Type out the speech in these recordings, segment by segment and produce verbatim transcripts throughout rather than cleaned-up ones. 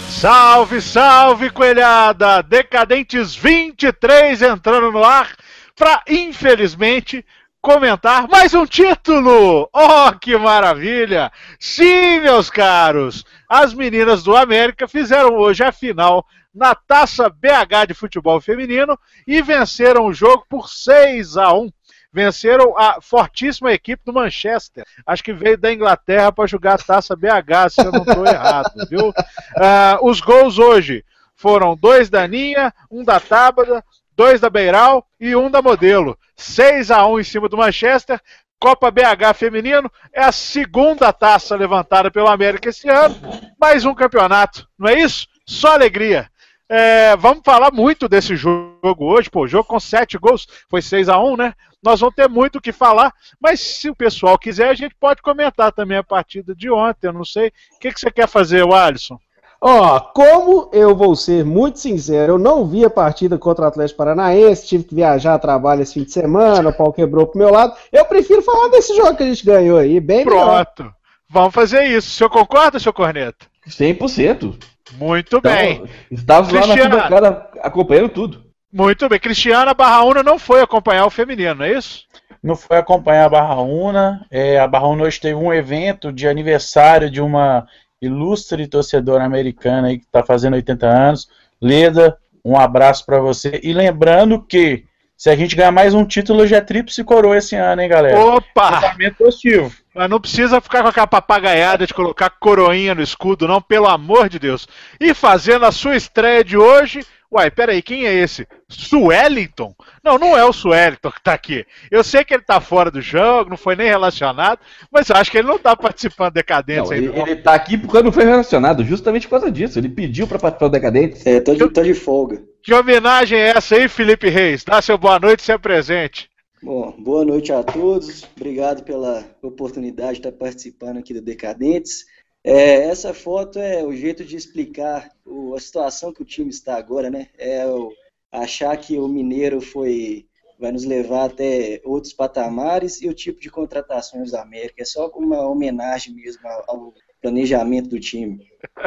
Salve, salve, coelhada! Decadentes vinte e três entrando no ar para, infelizmente, comentar mais um título! Oh, que maravilha! Sim, meus caros! As meninas do América fizeram hoje a final na Taça B H de futebol feminino e venceram o jogo por seis a um. Venceram a fortíssima equipe do Manchester. Acho que veio da Inglaterra para jogar a Taça B H, se eu não estou errado, viu? Uh, os gols hoje foram dois da Aninha, um da Tábada, dois da Beiral e um da Modelo. seis a um em cima do Manchester. Copa B H feminino é a segunda taça levantada pelo América esse ano. Mais um campeonato, não é isso? Só alegria. É, vamos falar muito desse jogo hoje, pô, jogo com sete gols, foi seis a um, né? Nós vamos ter muito o que falar, mas se o pessoal quiser, a gente pode comentar também a partida de ontem, eu não sei. O que, que você quer fazer, Alisson? Ó, oh, como eu vou ser muito sincero, eu não vi a partida contra o Atlético Paranaense, tive que viajar a trabalho esse fim de semana, o pau quebrou pro meu lado, eu prefiro falar desse jogo que a gente ganhou aí, bem Pronto, melhor. Vamos fazer isso. O senhor concorda, seu Corneta? cem por cento. Muito então, bem. Estávamos lá na bancada acompanhando tudo. Muito bem. Cristiana Barraúna não foi acompanhar o feminino, não é isso? Não foi acompanhar a Barraúna. É, a Barraúna hoje teve um evento de aniversário de uma ilustre torcedora americana aí que está fazendo oitenta anos. Leda, um abraço para você. E lembrando que se a gente ganhar mais um título, já é tríplice coroa esse ano, hein, galera? Opa! Pensamento positivo. Mas não precisa ficar com aquela papagaiada de colocar coroinha no escudo, não, pelo amor de Deus. E fazendo a sua estreia de hoje... Uai, peraí, quem é esse? Suellington? Não, não é o Suellington que tá aqui. Eu sei que ele tá fora do jogo, não foi nem relacionado, mas eu acho que ele não tá participando do Decadentes ainda. Ele, ele tá aqui porque não foi relacionado, justamente por causa disso. Ele pediu pra participar do Decadentes. É, tô de, tô de folga. Que homenagem é essa aí, Felipe Reis? Dá seu boa noite e se presente. Bom, boa noite a todos. Obrigado pela oportunidade de estar participando aqui do Decadentes. É, essa foto é o jeito de explicar o, a situação que o time está agora, né? É o, achar que o Mineiro foi, vai nos levar até outros patamares e o tipo de contratações da América. É só uma homenagem mesmo ao, ao planejamento do time.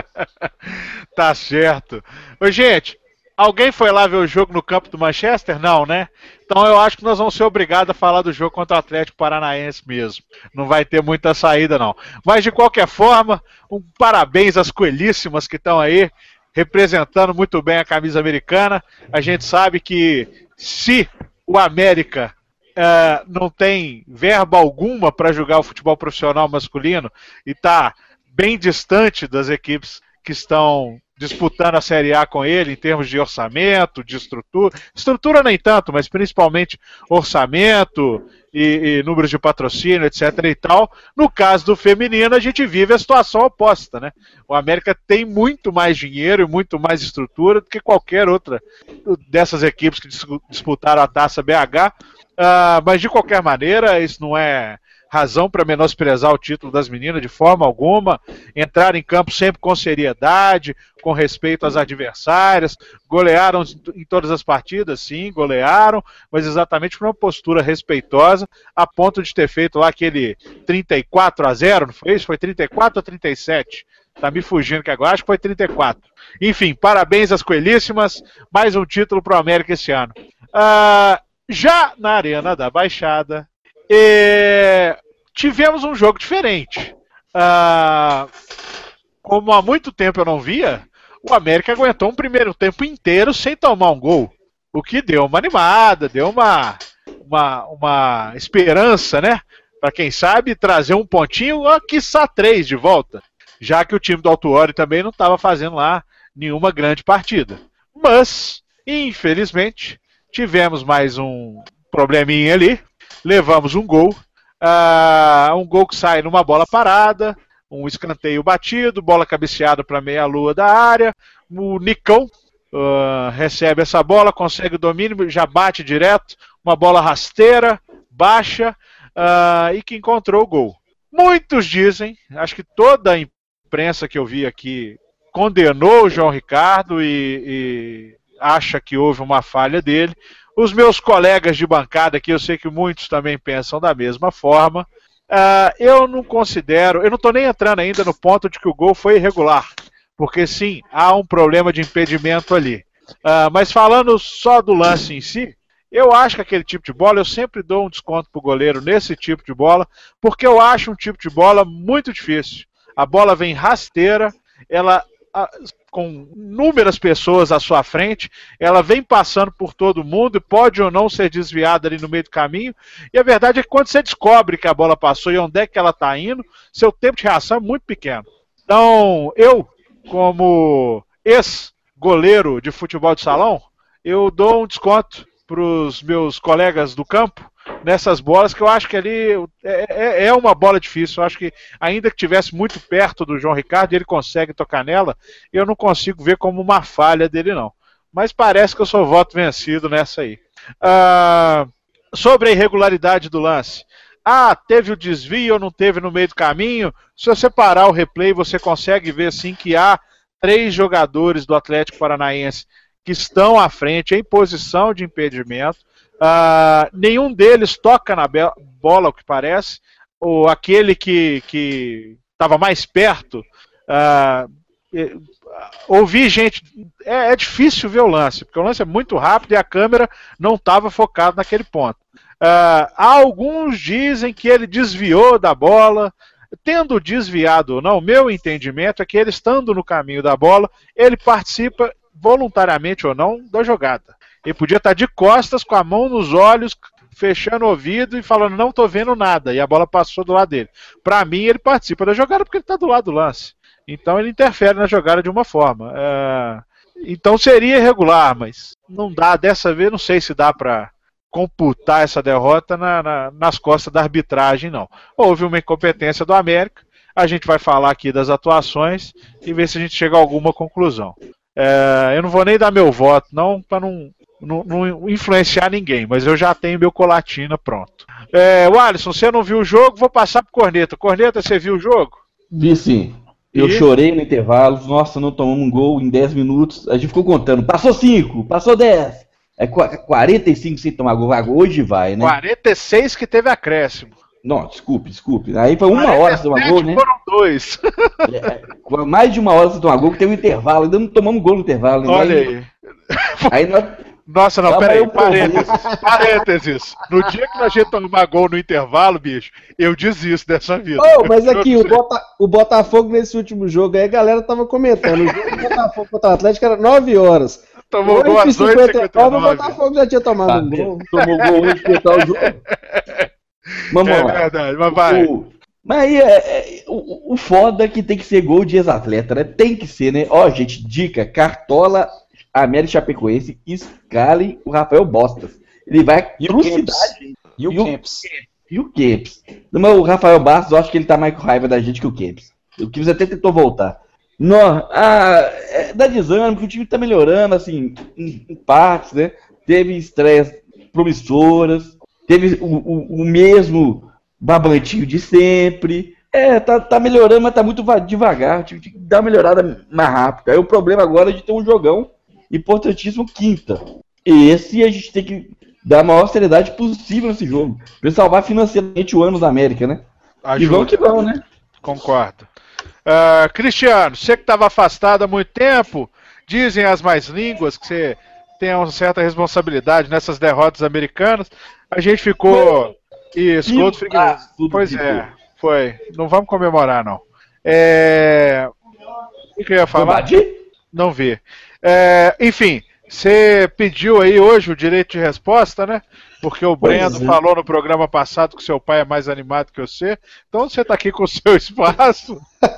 Tá certo. Ô, gente, alguém foi lá ver o jogo no campo do Manchester? Não, né? Então eu acho que nós vamos ser obrigados a falar do jogo contra o Atlético Paranaense mesmo. Não vai ter muita saída, não. Mas, de qualquer forma, um parabéns às coelhíssimas que estão aí, representando muito bem a camisa americana. A gente sabe que se o América uh, não tem verba alguma para jogar o futebol profissional masculino e está bem distante das equipes que estão disputando a Série A com ele em termos de orçamento, de estrutura, estrutura nem tanto, mas principalmente orçamento e, e números de patrocínio, etc e tal. No caso do feminino, a gente vive a situação oposta, né? O América tem muito mais dinheiro e muito mais estrutura do que qualquer outra dessas equipes que disputaram a Taça B H, uh, mas de qualquer maneira, isso não é razão para menosprezar o título das meninas de forma alguma, entrar em campo sempre com seriedade, com respeito às adversárias, golearam em todas as partidas, sim, golearam, mas exatamente por uma postura respeitosa, a ponto de ter feito lá aquele trinta e quatro a zero, não foi isso? Foi trinta e quatro a trinta e sete? Tá me fugindo que agora, acho que foi trinta e quatro. Enfim, parabéns às coelhíssimas, mais um título para o América esse ano. Uh, já na Arena da Baixada, E... tivemos um jogo diferente. Ah, como há muito tempo eu não via, o América aguentou um primeiro tempo inteiro sem tomar um gol. O que deu uma animada, deu uma, uma, uma esperança, né? Para quem sabe trazer um pontinho, ou quiçá três de volta. Já que o time do Autuori também não estava fazendo lá nenhuma grande partida. Mas, infelizmente, tivemos mais um probleminha ali. Levamos um gol, uh, um gol que sai numa bola parada, um escanteio batido, bola cabeceada para meia-lua da área, o Nicão uh, recebe essa bola, consegue o domínio, já bate direto, uma bola rasteira, baixa, uh, e que encontrou o gol. Muitos dizem, acho que toda a imprensa que eu vi aqui condenou o João Ricardo e, e acha que houve uma falha dele. Os meus colegas de bancada aqui, eu sei que muitos também pensam da mesma forma. Uh, eu não considero, eu não estou nem entrando ainda no ponto de que o gol foi irregular, porque sim, há um problema de impedimento ali. Uh, mas falando só do lance em si, eu acho que aquele tipo de bola, eu sempre dou um desconto pro goleiro nesse tipo de bola, porque eu acho um tipo de bola muito difícil. A bola vem rasteira, ela com inúmeras pessoas à sua frente, ela vem passando por todo mundo e pode ou não ser desviada ali no meio do caminho, e a verdade é que quando você descobre que a bola passou e onde é que ela está indo, seu tempo de reação é muito pequeno. Então, eu, como ex-goleiro de futebol de salão, eu dou um desconto para os meus colegas do campo nessas bolas, que eu acho que ali é, é, é uma bola difícil. Eu acho que ainda que estivesse muito perto do João Ricardo, ele consegue tocar nela, eu não consigo ver como uma falha dele não. Mas parece que eu sou voto vencido nessa aí. Ah, sobre a irregularidade do lance. Ah, teve o desvio ou não teve no meio do caminho? Se você parar o replay, você consegue ver sim que há três jogadores do Atlético Paranaense que estão à frente, em posição de impedimento. Uh, nenhum deles toca na bola, o que parece. Ou aquele que estava mais perto. Uh, uh, ouvi gente. É, é difícil ver o lance, porque o lance é muito rápido e a câmera não estava focada naquele ponto. Uh, alguns dizem que ele desviou da bola. Tendo desviado ou não, o meu entendimento é que ele, estando no caminho da bola, ele participa voluntariamente ou não da jogada. Ele podia estar de costas, com a mão nos olhos, fechando o ouvido e falando, não estou vendo nada, e a bola passou do lado dele. Para mim, ele participa da jogada porque ele está do lado do lance. Então ele interfere na jogada de uma forma. É... Então seria irregular, mas não dá, dessa vez não sei se dá para computar essa derrota na, na, nas costas da arbitragem, não. Houve uma incompetência do América, a gente vai falar aqui das atuações e ver se a gente chega a alguma conclusão. É, eu não vou nem dar meu voto, não, para não, não, não influenciar ninguém, mas eu já tenho meu colatina pronto. É, o Alisson, você não viu o jogo, vou passar pro Corneta. Corneta, você viu o jogo? Vi sim. Eu e? chorei no intervalo, nossa, não tomamos um gol em dez minutos, a gente ficou contando, passou cinco, passou dez. É quarenta e cinco sem tomar gol, hoje vai, né? quarenta e seis que teve acréscimo. Não, desculpe, desculpe. Aí foi uma hora sem tomar gol, né? Foram dois. É, mais de uma hora sem tomar gol, que tem um intervalo, ainda não tomamos gol no intervalo. Né? Olha aí. Aí nós... Nossa, não, peraí, parênteses, parênteses. No dia que a gente tomar gol no intervalo, bicho, eu desisto dessa vida. Oh, mas aqui, o, Bota, o Botafogo nesse último jogo aí, a galera tava comentando. O jogo do Botafogo contra o Atlético era nove horas. Tomou gol às oito e cinquenta e nove. O Botafogo já tinha tomado ah, um gol. Tomou gol hoje pra o jogo. Vamos é lá. verdade, mas vai. O, mas aí, é, é, o, o foda é que tem que ser gol de ex-atleta, né? Tem que ser, né? Ó, gente, dica, Cartola, América Chapecoense, escale o Rafael Bostas. Ele vai e o Kempis. E o Kempis. E o Kempis. O Rafael Bastos, eu acho que ele tá mais com raiva da gente que o Kempis. O Kempis até tentou voltar. No, ah, é, dá desânimo, porque o time tá melhorando, assim, em, em partes, né? Teve estreias promissoras, teve o, o, o mesmo babantinho de sempre. É, tá, tá melhorando, mas tá muito devagar. O time tem que dar uma melhorada mais rápida. Aí o problema agora é de ter um jogão importantíssimo quinta. Esse a gente tem que dar a maior seriedade possível nesse jogo. Pra salvar financeiramente o ano da América, né? Ajuda. E vamos que vamos, né? Concordo. Uh, Cristiano, você que estava afastado há muito tempo, dizem as mais línguas que você tem uma certa responsabilidade nessas derrotas americanas. A gente ficou... Isso, gol do Figueirense. Pois é, foi. Não vamos comemorar, não. É... O que eu ia falar? Não vi. É... Enfim, você pediu aí hoje o direito de resposta, né? Porque o Brendo é. falou no programa passado que seu pai é mais animado que você. Então você está aqui com o seu espaço.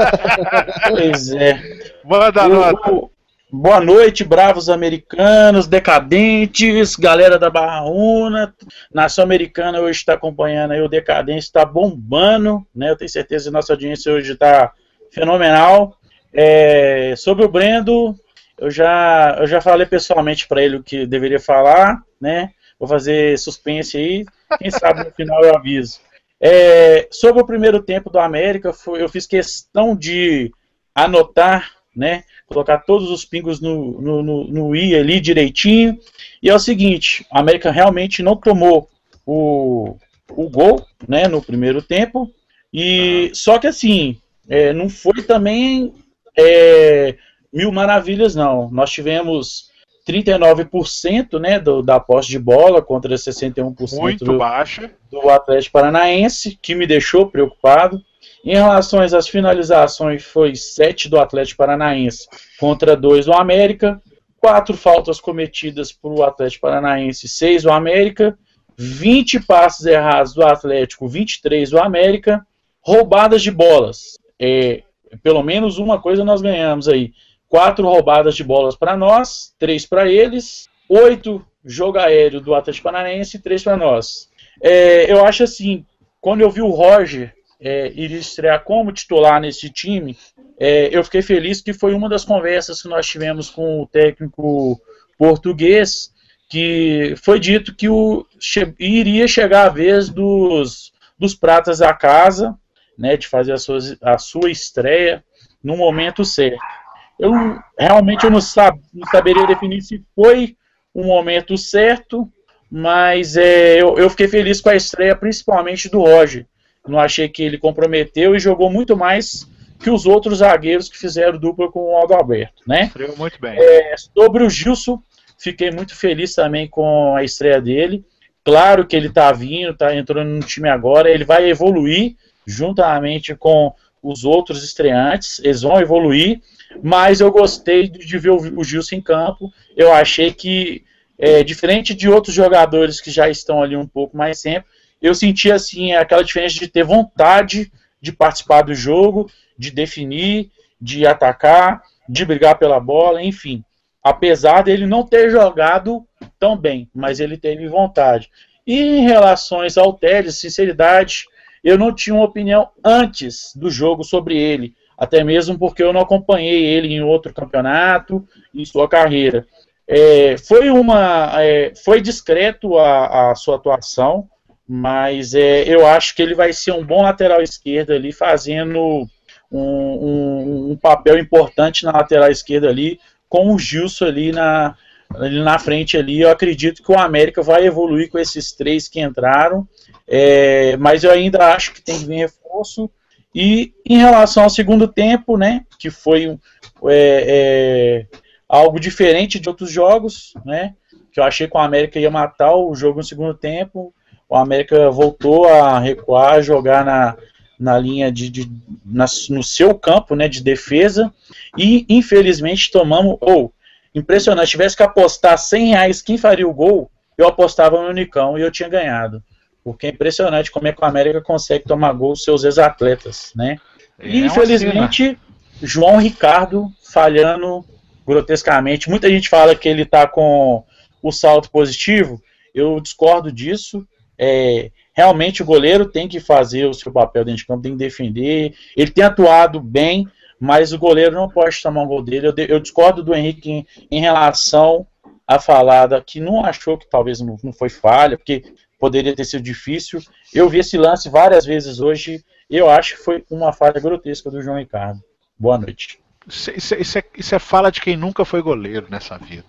Pois é. Manda a nota. O, boa noite, bravos americanos, decadentes, galera da Barra Una. Nação Americana hoje está acompanhando aí o Decadente, está bombando, né? Eu tenho certeza que nossa audiência hoje está fenomenal. É, sobre o Brendo, eu já, eu já falei pessoalmente para ele o que deveria falar, né? Vou fazer suspense aí, quem sabe no final eu aviso. É, sobre o primeiro tempo do América, foi, eu fiz questão de anotar, né, colocar todos os pingos no, no, no, no i ali direitinho. E é o seguinte, a América realmente não tomou o, o gol, né, no primeiro tempo. E, só que assim, é, não foi também... É, mil maravilhas, não. Nós tivemos trinta e nove por cento, né, do, da posse de bola contra sessenta e um por cento Muito do, baixa. do Atlético Paranaense, que me deixou preocupado. Em relação às finalizações, foi sete do Atlético Paranaense contra dois do América, quatro faltas cometidas por o Atlético Paranaense, seis do América, vinte passes errados do Atlético, vinte e três do América, roubadas de bolas. É, pelo menos uma coisa nós ganhamos aí. Quatro roubadas de bolas para nós, três para eles, oito jogo aéreo do Atlético Paranaense e três para nós. É, eu acho assim, quando eu vi o Roger é, iria estrear como titular nesse time, é, eu fiquei feliz que foi uma das conversas que nós tivemos com o técnico português, que foi dito que o, che, iria chegar a vez dos, dos pratas da casa, né, de fazer a sua, a sua estreia no momento certo. Eu realmente eu não, sab, não saberia definir se foi o momento certo, mas é, eu, eu fiquei feliz com a estreia, principalmente do Roger. Não achei que ele comprometeu e jogou muito mais que os outros zagueiros que fizeram dupla com o Adalberto, né? Estreou muito bem. É, sobre o Gilson, fiquei muito feliz também com a estreia dele. Claro que ele está vindo, está entrando no time agora, ele vai evoluir juntamente com os outros estreantes, eles vão evoluir, mas eu gostei de ver o Gilson em campo. Eu achei que, é, diferente de outros jogadores que já estão ali um pouco mais tempo, eu senti assim, aquela diferença de ter vontade de participar do jogo, de definir, de atacar, de brigar pela bola, enfim. Apesar dele não ter jogado tão bem, mas ele teve vontade. E em relação ao Telles, sinceridade, eu não tinha uma opinião antes do jogo sobre ele, até mesmo porque eu não acompanhei ele em outro campeonato, em sua carreira. É, foi, uma, é, foi discreto a, a sua atuação, mas é, eu acho que ele vai ser um bom lateral esquerdo ali, fazendo um, um, um papel importante na lateral esquerda ali, com o Gilson ali na, ali na frente ali. Eu acredito que o América vai evoluir com esses três que entraram, é, mas eu ainda acho que tem que vir reforço. E em relação ao segundo tempo, né, que foi é, é, algo diferente de outros jogos, né, que eu achei que o América ia matar o jogo no segundo tempo, o América voltou a recuar, a jogar na, na linha de, de na, no seu campo, né, de defesa, e infelizmente tomamos, ou, oh, impressionante, tivesse que apostar cem reais quem faria o gol, eu apostava no Nicão e eu tinha ganhado. Porque é impressionante como é que o América consegue tomar gol dos seus ex-atletas, né? E, é infelizmente, João Ricardo falhando grotescamente. Muita gente fala que ele está com o saldo positivo. Eu discordo disso. É, realmente o goleiro tem que fazer o seu papel dentro de campo, tem que defender. Ele tem atuado bem, mas o goleiro não pode tomar um gol dele. Eu, eu discordo do Henrique em, em relação à falada, que não achou que talvez não, não foi falha, porque poderia ter sido difícil. Eu vi esse lance várias vezes hoje. Eu acho que foi uma falha grotesca do João Ricardo. Boa noite. Isso, isso, isso, é, isso é fala de quem nunca foi goleiro nessa vida.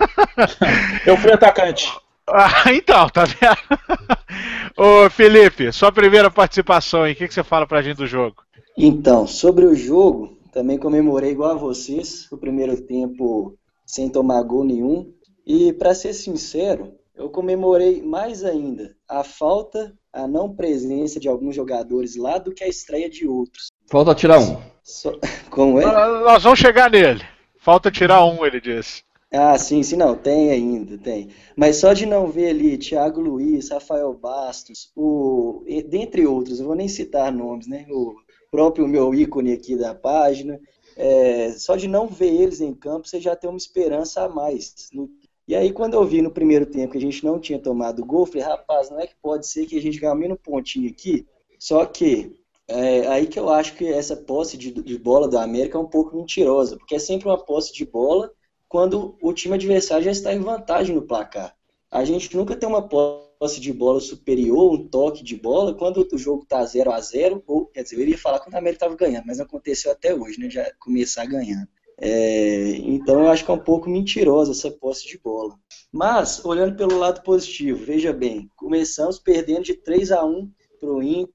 Eu fui atacante. Ah, então, tá vendo? Ô Felipe, sua primeira participação aí, o que, que você fala pra gente do jogo? Então, sobre o jogo, também comemorei igual a vocês, o primeiro tempo sem tomar gol nenhum. E pra ser sincero, eu comemorei mais ainda a falta, a não presença de alguns jogadores lá do que a estreia de outros. Falta tirar um. Só... Como é? Nós vamos chegar nele. Falta tirar um, ele disse. Ah, sim, sim, não, tem ainda, tem. Mas só de não ver ali Thiago Luiz, Rafael Bastos, o... dentre outros, eu vou nem citar nomes, né? O próprio meu ícone aqui da página. É... Só de não ver eles em campo, você já tem uma esperança a mais. No... E aí, quando eu vi no primeiro tempo que a gente não tinha tomado gol, eu falei, rapaz, não é que pode ser que a gente ganhe o menos pontinho aqui? Só que, é aí que eu acho que essa posse de, de bola do América é um pouco mentirosa, porque é sempre uma posse de bola quando o time adversário já está em vantagem no placar. A gente nunca tem uma posse de bola superior, um toque de bola, quando o jogo está zero a zero, ou, quer dizer, eu iria falar quando o América estava ganhando, mas não aconteceu até hoje, né, já começar ganhando. É, então eu acho que é um pouco mentirosa essa posse de bola. Mas, olhando pelo lado positivo, veja bem, começamos perdendo de três a um para o Inter,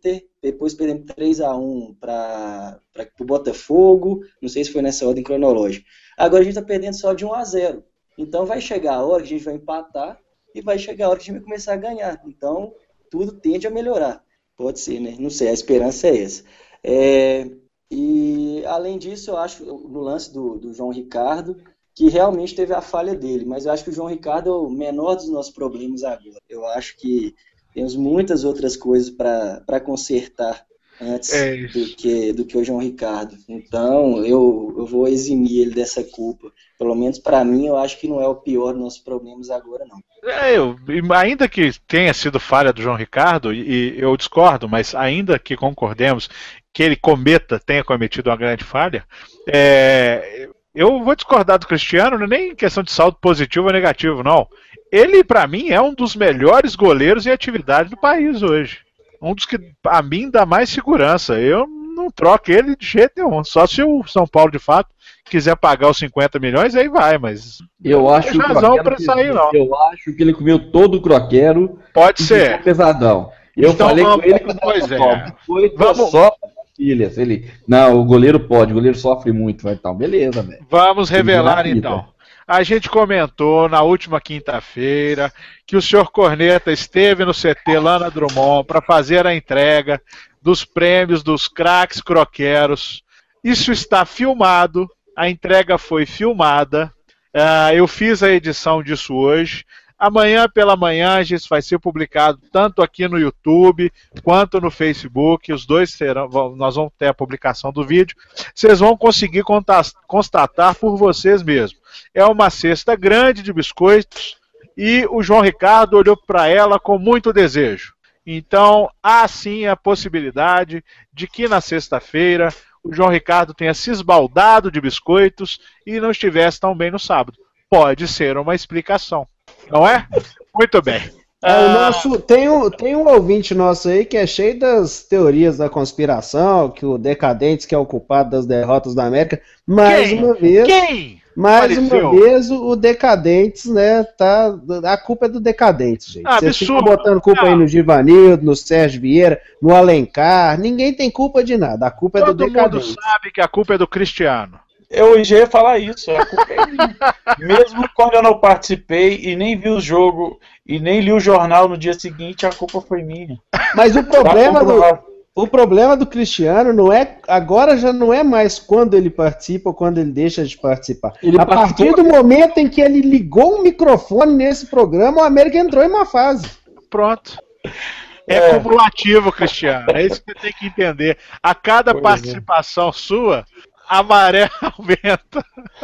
depois perdemos três a um para o Botafogo, não sei se foi nessa ordem cronológica. Agora a gente está perdendo só de um a zero. Então vai chegar a hora que a gente vai empatar e vai chegar a hora que a gente vai começar a ganhar. Então tudo tende a melhorar. Pode ser, né? Não sei, a esperança é essa. É, e além disso, eu acho, no lance do, do João Ricardo, que realmente teve a falha dele, mas eu acho que o João Ricardo é o menor dos nossos problemas agora. Eu acho que temos muitas outras coisas para consertar antes é do, que, do que o João Ricardo. Então, eu, eu vou eximir ele dessa culpa. Pelo menos para mim, eu acho que não é o pior dos nossos problemas agora, não. É, eu, ainda que tenha sido falha do João Ricardo, e, e eu discordo, mas ainda que concordemos que ele cometa, tenha cometido uma grande falha, é, eu vou discordar do Cristiano, não é nem questão de saldo positivo ou negativo, não. Ele, para mim, é um dos melhores goleiros em atividade do país hoje. Um dos que, a mim, dá mais segurança. Eu não troco ele de jeito nenhum. Só se o São Paulo, de fato, quiser pagar os cinquenta milhões, aí vai, mas eu acho não tem razão para sair, não. Eu acho que ele comeu todo o croquero. Pode ser. Pesadão. Eu então, falei vamos, com ele que pois é. Foi vamos. Só filhas. Ele, não, o goleiro pode, o goleiro sofre muito. Vai, então, beleza, velho. Vamos revelar, então. A gente comentou na última quinta-feira que o senhor Corneta esteve no C T Lana Drummond para fazer a entrega dos prêmios dos craques croqueros. Isso está filmado, a entrega foi filmada. Uh, eu fiz a edição disso hoje. Amanhã pela manhã isso vai ser publicado tanto aqui no YouTube quanto no Facebook. Os dois serão, nós vamos ter a publicação do vídeo. Vocês vão conseguir constatar por vocês mesmos. É uma cesta grande de biscoitos e o João Ricardo olhou para ela com muito desejo. Então há sim a possibilidade de que na sexta-feira o João Ricardo tenha se esbaldado de biscoitos e não estivesse tão bem no sábado. Pode ser uma explicação. Não é? Muito bem. É, o nosso, tem, um, tem um ouvinte nosso aí que é cheio das teorias da conspiração, que o Decadentes que é o culpado das derrotas da América. Mais Quem? uma vez. Quem? Mais Apareceu. uma vez o Decadentes, né? Tá, a culpa é do Decadentes, gente. Ah, Vocês ficam absurdo. botando culpa Não. aí no Givanildo, no Sérgio Vieira, no Alencar. Ninguém tem culpa de nada. A culpa é do Todo mundo Decadentes. sabe que a culpa é do Cristiano. Eu já ia falar isso. A culpa é minha. Mesmo quando eu não participei e nem vi o jogo e nem li o jornal no dia seguinte, a culpa foi minha. Mas o problema Tá do, comprovado. o problema do Cristiano não é, agora já não é mais quando ele participa ou quando ele deixa de participar. Ele a participou- partir do momento em que ele ligou o microfone nesse programa, o América entrou em uma fase. Pronto. É, É. cumulativo, Cristiano. É isso que você tem que entender. A cada Pois é. participação sua, a maré aumenta.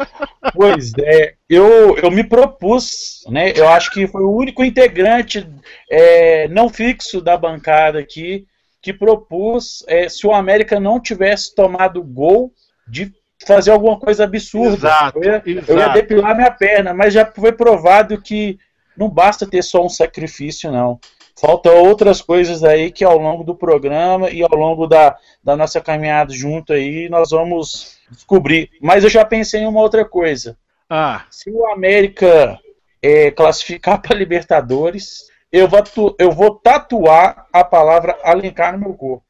Pois é, eu, eu me propus, né? Eu acho que foi o único integrante é, não fixo da bancada aqui que propus, é, se o América não tivesse tomado gol, de fazer alguma coisa absurda. Exato, eu, ia, exato. eu ia depilar minha perna, mas já foi provado que não basta ter só um sacrifício, não. Faltam outras coisas aí que ao longo do programa e ao longo da, da nossa caminhada junto aí nós vamos descobrir. Mas eu já pensei em uma outra coisa. Ah, Se o América é, classificar para Libertadores, eu vou, tu, eu vou tatuar a palavra Alencar no meu corpo.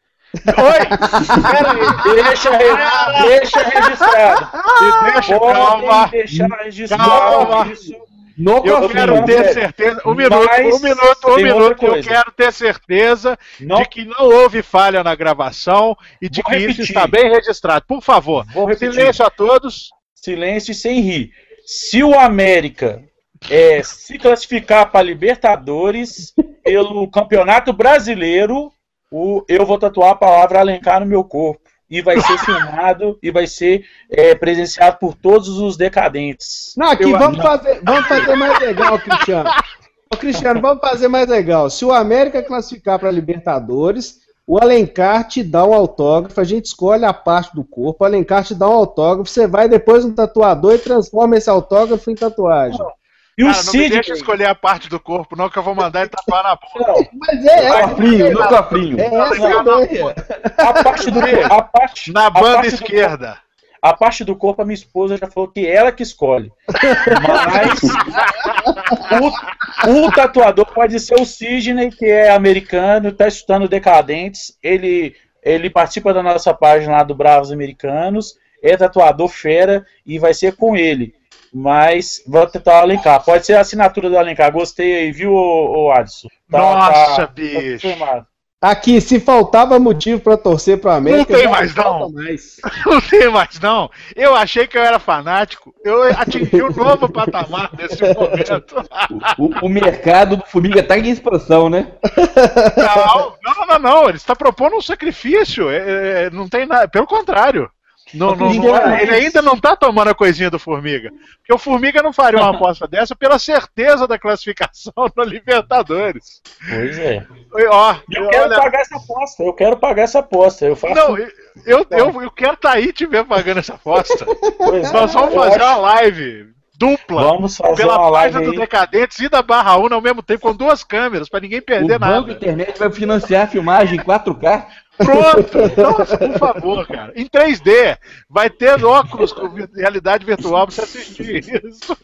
oi! Pera aí! Deixa, re- deixa registrado. Me deixa, Podem calma! deixar registrado Calma. isso. No Eu cofrinho. quero ter é. certeza. Um minuto, Mas um minuto, um tem outra minuto. Eu coisa. quero ter certeza Não, de que não houve falha na gravação e de Vou que isso repetir. está bem registrado. Por favor, Vou repetir. silêncio a todos. Silêncio e sem rir. Se o América é, se classificar para Libertadores pelo Campeonato Brasileiro, o, eu vou tatuar a palavra Alencar no meu corpo. E vai ser filmado e vai ser é, presenciado por todos os decadentes. Não, aqui Eu- vamos fazer, vamos fazer mais legal, Cristiano. Ô, Cristiano, vamos fazer mais legal. Se o América classificar para Libertadores, o Alencar te dá um autógrafo, a gente escolhe a parte do corpo, o Alencar te dá um autógrafo, você vai depois no tatuador e transforma esse autógrafo em tatuagem. E o Cara, não me Sidney. deixa escolher a parte do corpo, não, que eu vou mandar ele tapar na boca. Mas é, No é, cofrinho, no cofrinho. é essa a ideia. A parte do a parte, Na a banda parte do esquerda. corpo- a parte do corpo, a minha esposa já falou que ela que escolhe. Mas O, o tatuador pode ser o Sidney, que é americano, está estudando Decadentes. Ele, ele participa da nossa página lá do Bravos Americanos. É tatuador fera e vai ser com ele. Mas vou tentar o Alencar. Pode ser a assinatura do Alencar. Gostei aí, viu, ô, ô Alisson? Tá, Nossa, tá, bicho. Tá Aqui, se faltava motivo pra torcer pro América... Não tem mais, não. Mais. Não tem mais, não. Eu achei que eu era fanático. Eu atingi um novo patamar nesse momento. O, o, o mercado do Formiga tá em expansão, né? Não, não, não, não. Ele está propondo um sacrifício. É, é, não tem nada. Pelo contrário. Não, não, não, ele ainda não está tomando a coisinha do Formiga. Porque o Formiga não faria uma aposta dessa pela certeza da classificação na Libertadores. Pois é. Ó, eu quero olha... pagar essa aposta. Eu quero pagar essa aposta. Eu faço... Não, eu, eu, eu, eu quero estar tá aí te ver pagando essa aposta. Pois Nós é, vamos fazer acho... uma live dupla. Vamos fazer pela uma live página aí. do Decadentes e da Barra Una ao mesmo tempo, com duas câmeras, para ninguém perder o nada. O Banco Internet vai financiar a filmagem em quatro K. Pronto, nossa, por favor, cara. Em três D, vai ter óculos com realidade virtual pra você assistir isso.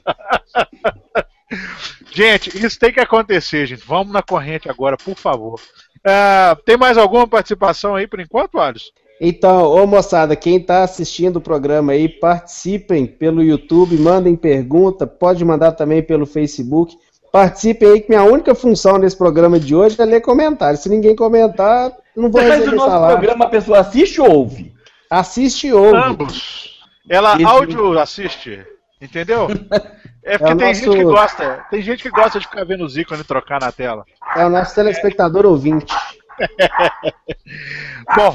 Gente, isso tem que acontecer, gente. Vamos na corrente agora, por favor. Uh, tem mais alguma participação aí por enquanto, Alisson? Então, ô moçada, quem tá assistindo o programa aí, participem pelo YouTube, mandem pergunta, pode mandar também pelo Facebook. Participem aí, que minha única função nesse programa de hoje é ler comentários. Se ninguém comentar, não vou receber salário. Mas o nosso salário. programa a pessoa assiste ou ouve? Assiste e ouve. Ambos. Ela Esse... áudio assiste, entendeu? É porque é tem nosso... gente que gosta, tem gente que gosta de ficar vendo os ícones trocar na tela. É o nosso telespectador ouvinte. Bom,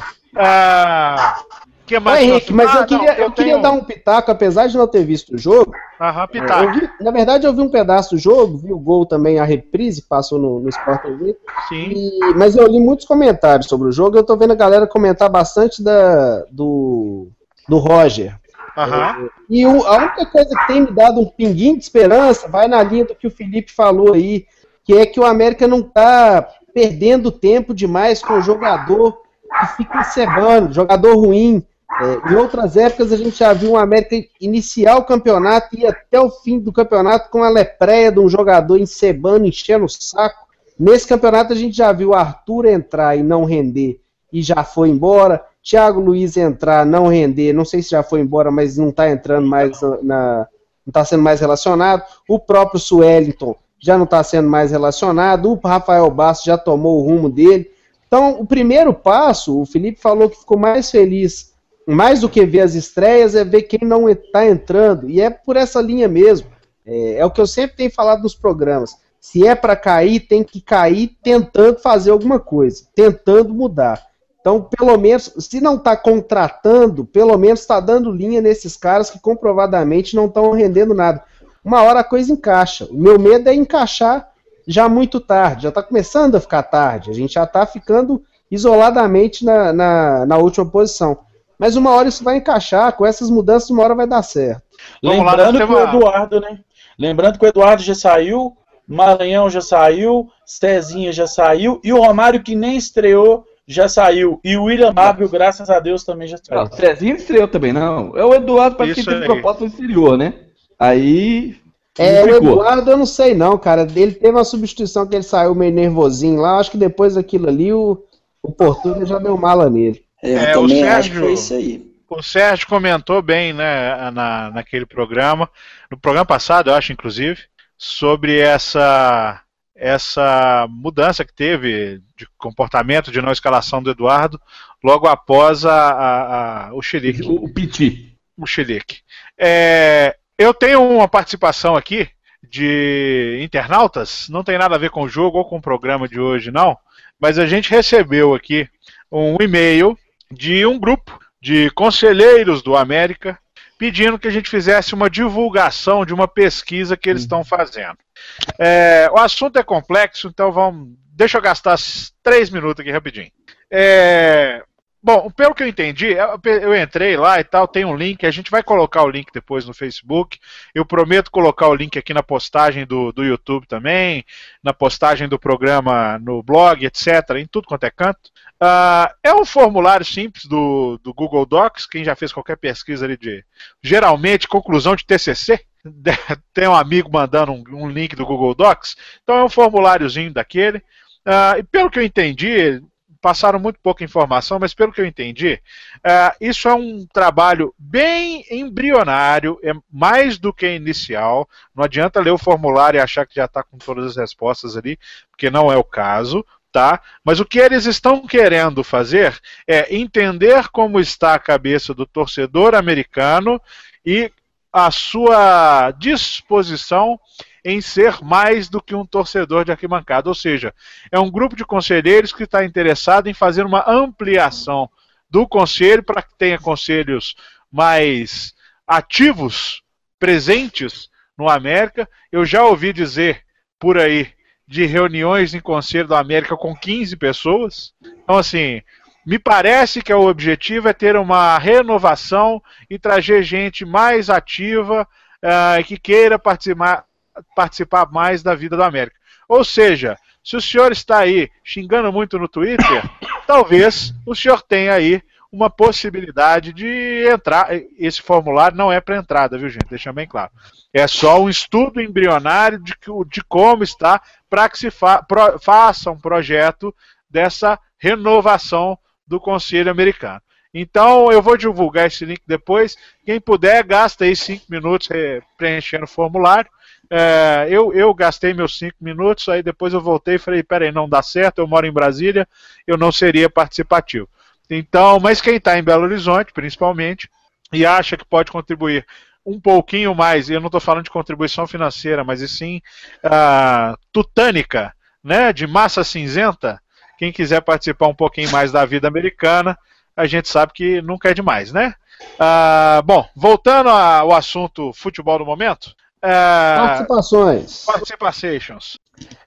uh... que mais? Oi, Henrique, mas ah, eu queria, não, eu, eu queria tenho... dar um pitaco, apesar de não ter visto o jogo. Aham, pitaco. Eu vi, na verdade, eu vi um pedaço do jogo, vi o gol também, a reprise, passou no, no Sport T V. Sim. E, mas eu li muitos comentários sobre o jogo, eu tô vendo a galera comentar bastante da, do, do Roger. Aham. E o, a única coisa que tem me dado um pinguinho de esperança vai na linha do que o Felipe falou aí, que é que o América não tá perdendo tempo demais com o jogador que fica encebando, jogador ruim. É, em outras épocas a gente já viu o América iniciar o campeonato e ir até o fim do campeonato com a lepréia de um jogador encebando, enchendo o saco. Nesse campeonato a gente já viu o Arthur entrar e não render e já foi embora. Thiago Luiz entrar, não render, não sei se já foi embora, mas não está entrando mais na, não está sendo mais relacionado. O próprio Suellington já não está sendo mais relacionado. O Rafael Bastos já tomou o rumo dele. Então, o primeiro passo, o Felipe falou que ficou mais feliz, mais do que ver as estreias, é ver quem não está entrando. E é por essa linha mesmo. É, é o que eu sempre tenho falado nos programas. Se é para cair, tem que cair tentando fazer alguma coisa, tentando mudar. Então, pelo menos, se não está contratando, pelo menos está dando linha nesses caras que comprovadamente não estão rendendo nada. Uma hora a coisa encaixa. O meu medo é encaixar já muito tarde, já está começando a ficar tarde, a gente já está ficando isoladamente na, na, na última posição. Mas uma hora isso vai encaixar, com essas mudanças uma hora vai dar certo. Lembrando que o Eduardo, né? Lembrando que o Eduardo já saiu, Maranhão já saiu, Cezinha já saiu, e o Romário, que nem estreou, já saiu. E o William Mábio, graças a Deus, também já saiu. Não, o Cezinha estreou também, não. É o Eduardo, parece que teve proposta no exterior, né? Aí... É, o Eduardo eu não sei não, cara. Ele teve uma substituição que ele saiu meio nervosinho lá. Acho que depois daquilo ali o, o Portuga já deu mala nele. É, eu é, também o Sérgio, acho que foi isso aí. O Sérgio comentou bem, né, na, naquele programa, no programa passado, eu acho, inclusive, sobre essa, essa mudança que teve de comportamento de não escalação do Eduardo logo após a, a, a, o Chilique. O, o Piti. O Chilique. É... Eu tenho uma participação aqui de internautas, não tem nada a ver com o jogo ou com o programa de hoje, não, mas a gente recebeu aqui um e-mail de um grupo de conselheiros do América pedindo que a gente fizesse uma divulgação de uma pesquisa que eles estão fazendo. É, o assunto é complexo, então vamos, deixa eu gastar três minutos aqui rapidinho. É... Bom, pelo que eu entendi, eu entrei lá e tal, tem um link, a gente vai colocar o link depois no Facebook, eu prometo colocar o link aqui na postagem do, do YouTube também, na postagem do programa no blog, etcétera, em tudo quanto é canto. Uh, é um formulário simples do, do Google Docs, quem já fez qualquer pesquisa ali de, geralmente, conclusão de T C C, tem um amigo mandando um, um link do Google Docs, então é um formuláriozinho daquele. Uh, e pelo que eu entendi, passaram muito pouca informação, mas pelo que eu entendi, uh, isso é um trabalho bem embrionário, é mais do que inicial. Não adianta ler o formulário e achar que já está com todas as respostas ali, porque não é o caso. Tá? Mas o que eles estão querendo fazer é entender como está a cabeça do torcedor americano e a sua disposição em ser mais do que um torcedor de arquibancada. Ou seja, é um grupo de conselheiros que está interessado em fazer uma ampliação do conselho para que tenha conselhos mais ativos, presentes no América. Eu já ouvi dizer por aí de reuniões em Conselho da América com quinze pessoas. Então, assim, me parece que o objetivo é ter uma renovação e trazer gente mais ativa uh, que queira participar, participar mais da vida do América. Ou seja, se o senhor está aí xingando muito no Twitter, talvez o senhor tenha aí uma possibilidade de entrar. Esse formulário não é para entrada, viu, gente? Deixa bem claro. É só um estudo embrionário de, de como está, para que se fa, pro, faça um projeto dessa renovação do Conselho Americano. Então, eu vou divulgar esse link depois. Quem puder, gasta aí cinco minutos preenchendo o formulário. É, eu, eu gastei meus cinco minutos, aí depois eu voltei e falei, peraí, não dá certo, eu moro em Brasília, eu não seria participativo. Então, mas quem está em Belo Horizonte, principalmente, e acha que pode contribuir um pouquinho mais, e eu não estou falando de contribuição financeira, mas e sim uh, tutânica, né, de massa cinzenta, quem quiser participar um pouquinho mais da vida americana, a gente sabe que nunca é demais, né? Uh, bom, voltando ao assunto futebol do momento. Uh, Participações. Participations.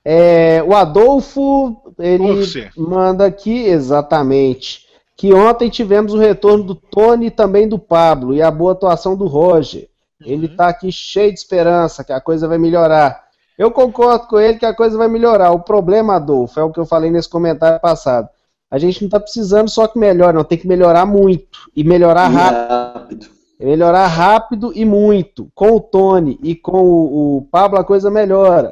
É, o Adolfo, ele manda aqui, exatamente, que ontem tivemos o retorno do Tony e também do Pablo, e a boa atuação do Roger. Uhum. Ele está aqui cheio de esperança, que a coisa vai melhorar. Eu concordo com ele que a coisa vai melhorar. O problema, Adolfo, é o que eu falei nesse comentário passado. A gente não está precisando só que melhore, não, tem que melhorar muito, e melhorar rápido. Melhorar rápido e muito. Com o Tony e com o, o Pablo a coisa melhora,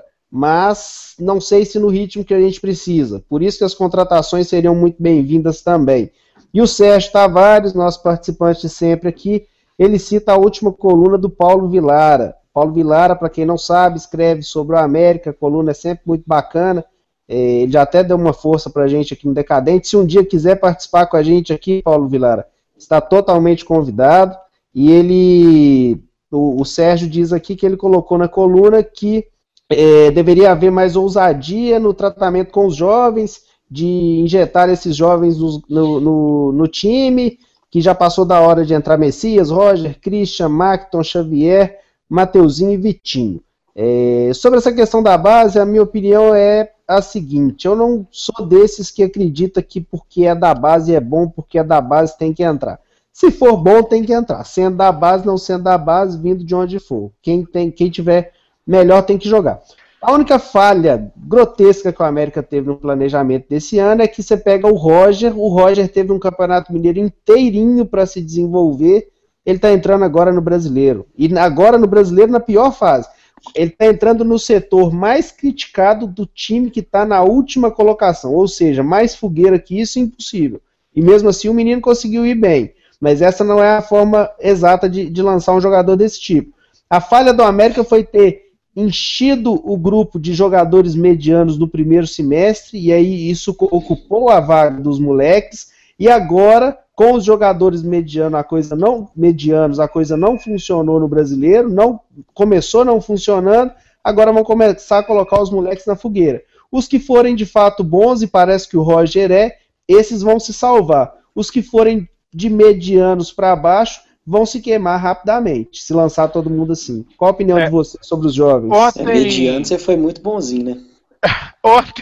mas não sei se no ritmo que a gente precisa. Por isso que as contratações seriam muito bem-vindas também. E o Sérgio Tavares, nosso participante de sempre aqui, ele cita a última coluna do Paulo Vilara. Paulo Vilara, para quem não sabe, escreve sobre o América, a coluna é sempre muito bacana, é, ele já até deu uma força para a gente aqui no Decadente. Se um dia quiser participar com a gente aqui, Paulo Vilara, está totalmente convidado. E ele, o, o Sérgio diz aqui que ele colocou na coluna que é, deveria haver mais ousadia no tratamento com os jovens, de injetar esses jovens no, no, no, no time, que já passou da hora de entrar Messias, Roger, Christian, Macton, Xavier, Mateuzinho e Vitinho. É, sobre essa questão da base, a minha opinião é a seguinte: eu não sou desses que acredita que porque é da base é bom, porque é da base tem que entrar. Se for bom, tem que entrar. Sendo da base, não sendo da base, vindo de onde for. Quem, tem, quem tiver melhor tem que jogar. A única falha grotesca que o América teve no planejamento desse ano é que você pega o Roger, o Roger teve um Campeonato Mineiro inteirinho para se desenvolver, ele está entrando agora no Brasileiro. E agora no Brasileiro na pior fase. Ele está entrando no setor mais criticado do time que está na última colocação, ou seja, mais fogueira que isso, impossível. E mesmo assim o menino conseguiu ir bem. Mas essa não é a forma exata de, de lançar um jogador desse tipo. A falha do América foi ter enchido o grupo de jogadores medianos no primeiro semestre, e aí isso ocupou a vaga dos moleques, e agora, com os jogadores medianos, a coisa não, medianos, a coisa não funcionou no Brasileiro, não, começou não funcionando, agora vão começar a colocar os moleques na fogueira. Os que forem de fato bons, e parece que o Roger é, esses vão se salvar. Os que forem de medianos para baixo vão se queimar rapidamente, se lançar todo mundo assim. Qual a opinião é, de você sobre os jovens? Ontem... É, mediano, você foi muito bonzinho, né? Ontem,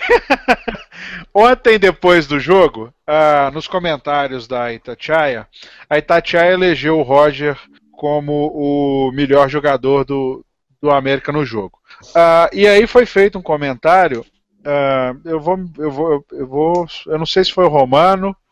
Ontem depois do jogo, uh, nos comentários da Itatiaia, a Itatiaia elegeu o Roger como o melhor jogador do, do América no jogo. Uh, e aí foi feito um comentário, uh, eu, vou, eu, vou, eu vou, eu não sei se foi o Romano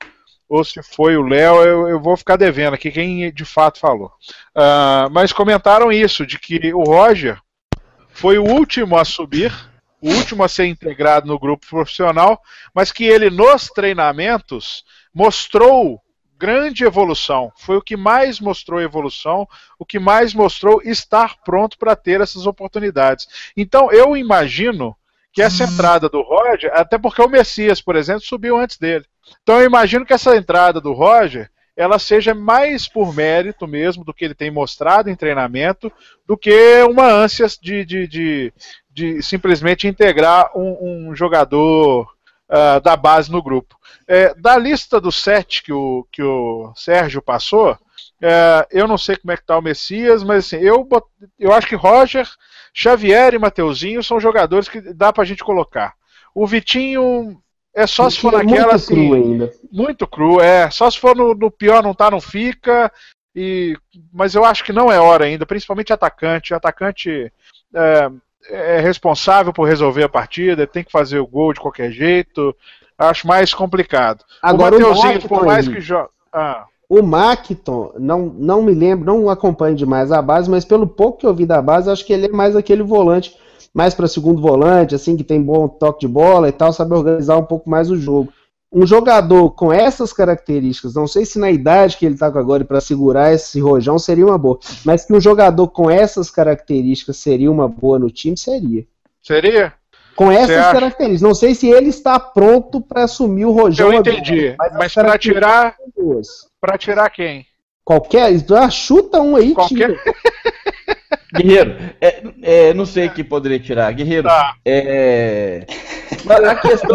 ou se foi o Léo, eu, eu vou ficar devendo aqui quem de fato falou. Uh, mas comentaram isso, de que o Roger foi o último a subir, o último a ser integrado no grupo profissional, mas que ele nos treinamentos mostrou grande evolução. Foi o que mais mostrou evolução, o que mais mostrou estar pronto para ter essas oportunidades. Então eu imagino que essa entrada do Roger, até porque o Messias, por exemplo, subiu antes dele. Então eu imagino que essa entrada do Roger, ela seja mais por mérito mesmo do que ele tem mostrado em treinamento, do que uma ânsia de, de, de, de simplesmente integrar um, um jogador uh, da base no grupo. É, da lista dos sete que o, que o Sérgio passou, é, eu não sei como é que está o Messias, mas assim, eu, eu acho que Roger, Xavier e Mateuzinho são jogadores que dá pra gente colocar. O Vitinho é só se for naquela muito assim. Cru ainda. Muito cru, é. Só se for no, no pior não tá, não fica. E, mas eu acho que não é hora ainda, principalmente atacante. O atacante é, é responsável por resolver a partida, tem que fazer o gol de qualquer jeito. Acho mais complicado. Agora, o Mateuzinho, o por mais aí. que joga. Ah. O Macton, não, não me lembro, não acompanho demais a base, mas pelo pouco que eu vi da base, acho que ele é mais aquele volante, mais para segundo volante, assim, que tem bom toque de bola e tal, sabe organizar um pouco mais o jogo. Um jogador com essas características, não sei se na idade que ele está com agora para segurar esse rojão seria uma boa, mas que um jogador com essas características seria uma boa no time, seria. Seria? Com essas características. Não sei se ele está pronto para assumir o rojão. Eu entendi, agora, mas, mas para tirar... Para tirar quem? Qualquer. Chuta um aí, Qualquer... tira. Guerreiro, é, é, não sei quem poderia tirar. Guerreiro, tá. é... Mas a questão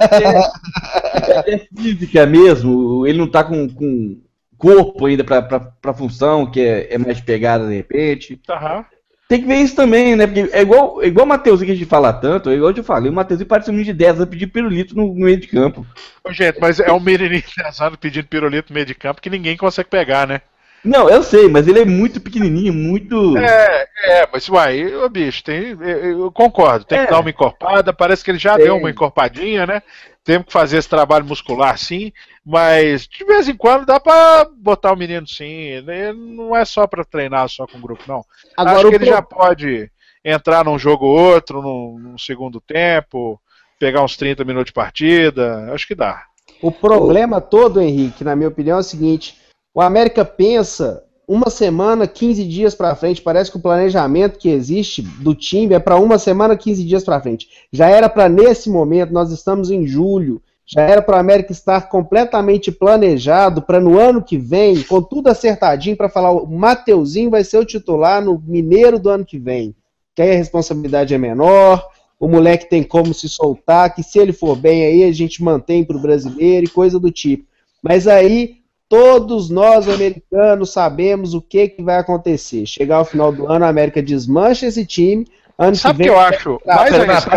é, é física mesmo. Ele não tá com, com corpo ainda pra, pra, pra função, que é, é mais pegada de repente. Aham. Tem que ver isso também, né? Porque é igual, é igual o Mateuzinho que a gente fala tanto, é igual eu te falei, o Mateuzinho parece um menino de dez anos pedindo pirulito no, no meio de campo. Ô, gente, mas é um menininho de dez anos pedindo pirulito no meio de campo que ninguém consegue pegar, né? Não, eu sei, mas ele é muito pequenininho, muito... É, é, mas uai, o bicho, tem, eu concordo, tem é. que dar uma encorpada, parece que ele já tem. deu uma encorpadinha, né? Temos que fazer esse trabalho muscular sim, mas de vez em quando dá pra botar o menino sim, não é só pra treinar só com o grupo, não. Agora, acho que ele pro... já pode entrar num jogo ou outro, num, num segundo tempo, pegar uns trinta minutos de partida, acho que dá. O problema todo, Henrique, na minha opinião, é o seguinte... O América pensa uma semana, quinze dias para frente. Parece que o planejamento que existe do time é para uma semana, quinze dias para frente. Já era para nesse momento, nós estamos em julho, já era para o América estar completamente planejado para no ano que vem, com tudo acertadinho, para falar o Mateuzinho vai ser o titular no Mineiro do ano que vem. Que aí a responsabilidade é menor, o moleque tem como se soltar, que se ele for bem aí a gente mantém para o brasileiro e coisa do tipo. Mas aí... Todos nós, americanos, sabemos o que, que vai acontecer. Chegar ao final do ano, a América desmancha esse time. Ano Sabe que vem, que eu acho? Mais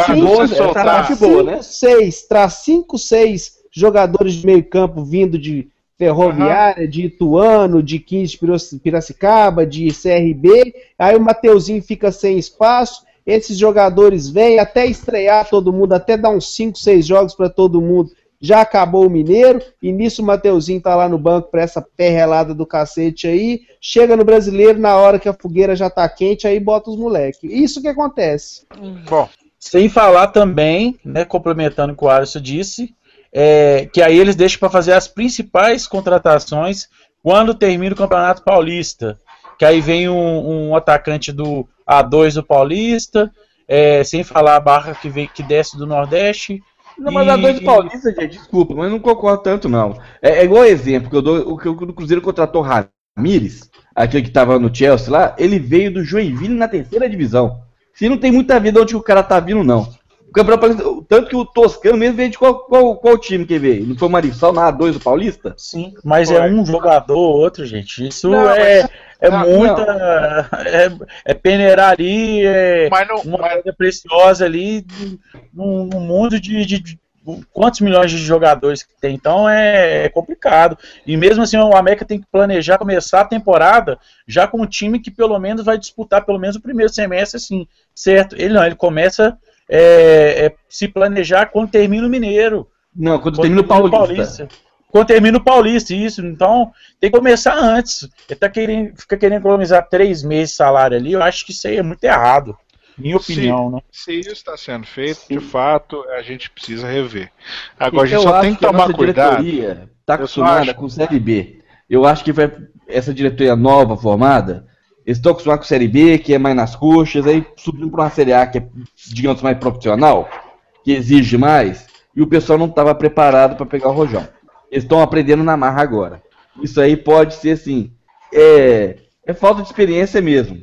arriscado boa, né? seis, traz cinco, seis jogadores de meio campo vindo de Ferroviária, uhum. de Ituano, de quinze de Piracicaba, de C R B. Aí o Mateuzinho fica sem espaço. Esses jogadores vêm até estrear todo mundo, até dar uns cinco, seis jogos para todo mundo. Já acabou o Mineiro, e nisso o Mateuzinho tá lá no banco pra essa perrelada do cacete aí, chega no Brasileiro na hora que a fogueira já tá quente, aí bota os moleques. Isso que acontece. Bom, sem falar também, né, complementando o que o Alisson disse, é, que aí eles deixam para fazer as principais contratações quando termina o Campeonato Paulista, que aí vem um, um atacante do A dois do Paulista, é, sem falar a barra que, vem, que desce do Nordeste. Não, mas a dois do Paulista, gente, desculpa, mas não concordo tanto, não. É, é igual exemplo, que eu dou, o que o Cruzeiro contratou Ramires, aquele que estava no Chelsea lá, ele veio do Joinville na terceira divisão. Se não tem muita vida onde o cara tá vindo, não. O Campeonato Paulista, tanto que o Toscano mesmo veio de qual, qual, qual time que veio? Não foi o Marissal na A dois do Paulista? Sim, mas foi. É um jogador ou outro, gente. Isso não, é, mas... é não, muita... Não. É, é peneirar ali, é não, uma coisa mas... preciosa ali, num, num mundo de, de, de quantos milhões de jogadores que tem. Então é, é complicado. E mesmo assim o América tem que planejar, começar a temporada já com um time que pelo menos vai disputar pelo menos o primeiro semestre, assim, certo? Ele não, ele começa... É, é se planejar quando termina o Mineiro. Não, quando, quando termina o Paulista. Paulista. quando termina o Paulista, isso. Então, tem que começar antes. Ele tá querendo, fica querendo economizar três meses de salário ali, eu acho que isso aí é muito errado, minha opinião, se, né? Se isso está sendo feito, de fato, a gente precisa rever. Agora, a gente eu só acho tem que que a tomar nossa cuidado. diretoria está Eu só acostumada acho- com Série B. Eu acho que vai, essa diretoria nova formada, eles estão acostumados com Série B, que é mais nas coxas, aí subindo para uma Série A que é, digamos, mais profissional, que exige mais, e o pessoal não estava preparado para pegar o rojão. Eles estão aprendendo na marra agora. Isso aí pode ser, assim, é, é falta de experiência mesmo.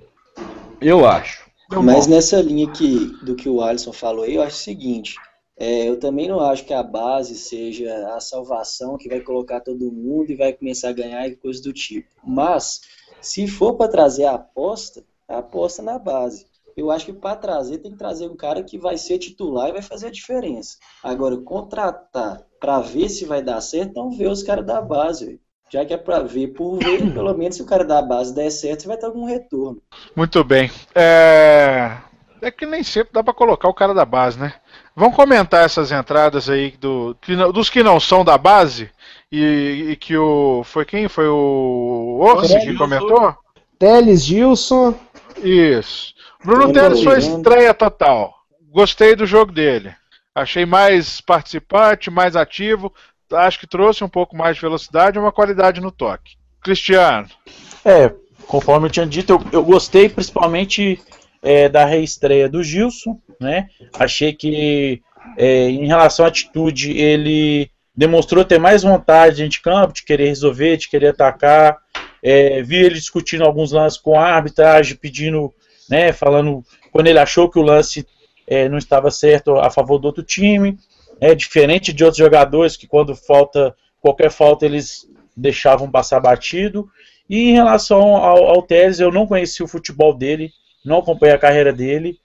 Eu acho. Mas nessa linha que, do que o Alisson falou aí, eu acho o seguinte, é, eu também não acho que a base seja a salvação que vai colocar todo mundo e vai começar a ganhar e coisa do tipo. Mas, se for para trazer a aposta, a aposta na base. Eu acho que para trazer, tem que trazer um cara que vai ser titular e vai fazer a diferença. Agora, contratar para ver se vai dar certo, então ver os caras da base, véio. Já que é para ver por ver, pelo menos se o cara da base der certo, você vai ter algum retorno. Muito bem. É... é que nem sempre dá para colocar o cara da base, né? Vamos comentar essas entradas aí do, que não- dos que não são da base e, e que o... Foi quem? Foi o Orsi que comentou? Teles, Gilson. Isso. Bruno Tô Teles foi lembrando. estreia total. Gostei do jogo dele. Achei mais participante, mais ativo. Acho que trouxe um pouco mais de velocidade e uma qualidade no toque. Cristiano. É, conforme eu tinha dito, eu, eu gostei principalmente é, da reestreia do Gilson, né? Achei que é, em relação à atitude ele demonstrou ter mais vontade dentro de campo, de querer resolver, de querer atacar. É, vi ele discutindo alguns lances com a arbitragem, pedindo, né, falando quando ele achou que o lance é, não estava certo a favor do outro time. É diferente de outros jogadores que quando falta qualquer falta eles deixavam passar batido. E em relação ao, ao Teles, eu não conheci o futebol dele, não acompanhei a carreira dele,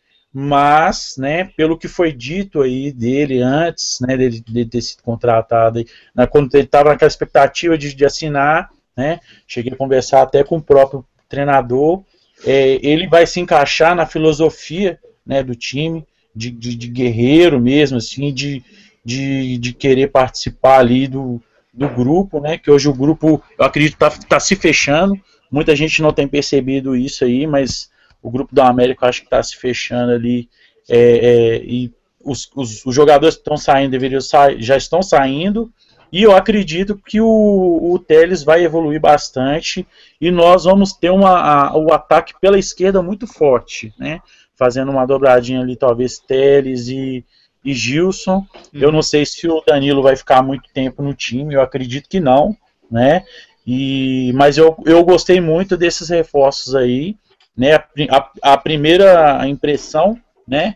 mas, né, pelo que foi dito aí dele antes, né, dele, dele ter sido contratado, né, quando ele estava naquela expectativa de, de assinar, né, cheguei a conversar até com o próprio treinador, é, ele vai se encaixar na filosofia, né, do time, de, de, de guerreiro mesmo, assim, de, de, de querer participar ali do, do grupo, né, que hoje o grupo, eu acredito, está tá se fechando, muita gente não tem percebido isso aí, mas o grupo da América eu acho que está se fechando ali, é, é, e os, os, os jogadores que estão saindo deveriam sa- já estão saindo, e eu acredito que o, o Teles vai evoluir bastante, e nós vamos ter uma, a, o ataque pela esquerda muito forte, né, fazendo uma dobradinha ali, talvez Teles e, e Gilson. Uhum. Eu não sei se o Danilo vai ficar muito tempo no time, eu acredito que não, né? E, mas eu, eu gostei muito desses reforços aí, né? A, a, a primeira impressão, né,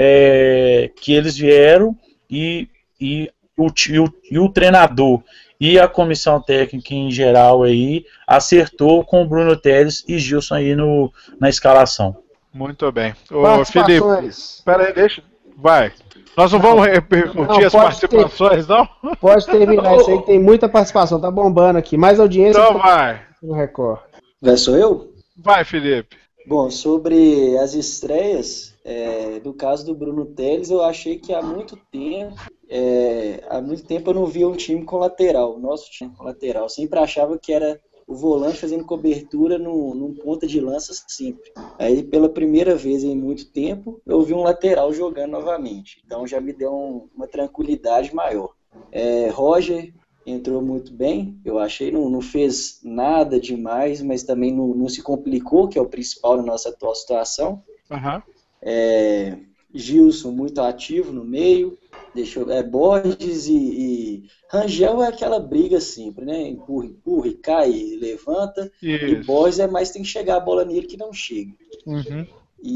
é, que eles vieram e, e, o, e, o, e o treinador e a comissão técnica em geral aí acertou com o Bruno Teles e Gilson aí no, na escalação. Muito bem. Ô, Felipe, espera aí, deixa. Vai. Nós não, não vamos repercutir não, as participações, ter... não? Pode terminar isso aí, que tem muita participação, tá bombando aqui. Mais audiência. Então vai. No Record. Vai, sou eu? Vai, Felipe. Bom, sobre as estreias, é, no caso do Bruno Teles, eu achei que há muito tempo, é, há muito tempo eu não via um time com lateral, o nosso time com lateral. Eu sempre achava que era o volante fazendo cobertura num, num ponta de lança sempre. Aí, pela primeira vez em muito tempo, eu vi um lateral jogando novamente. Então, já me deu um, uma tranquilidade maior. É, Roger entrou muito bem, eu achei, não, não fez nada demais, mas também não, não se complicou, que é o principal na nossa atual situação. Uhum. É, Gilson, muito ativo no meio. Deixou, é, Borges e, e Rangel é aquela briga sempre, né? Empurra, empurra, cai, levanta. Isso. E Borges é mais tem que chegar a bola nele que não chega. Uhum.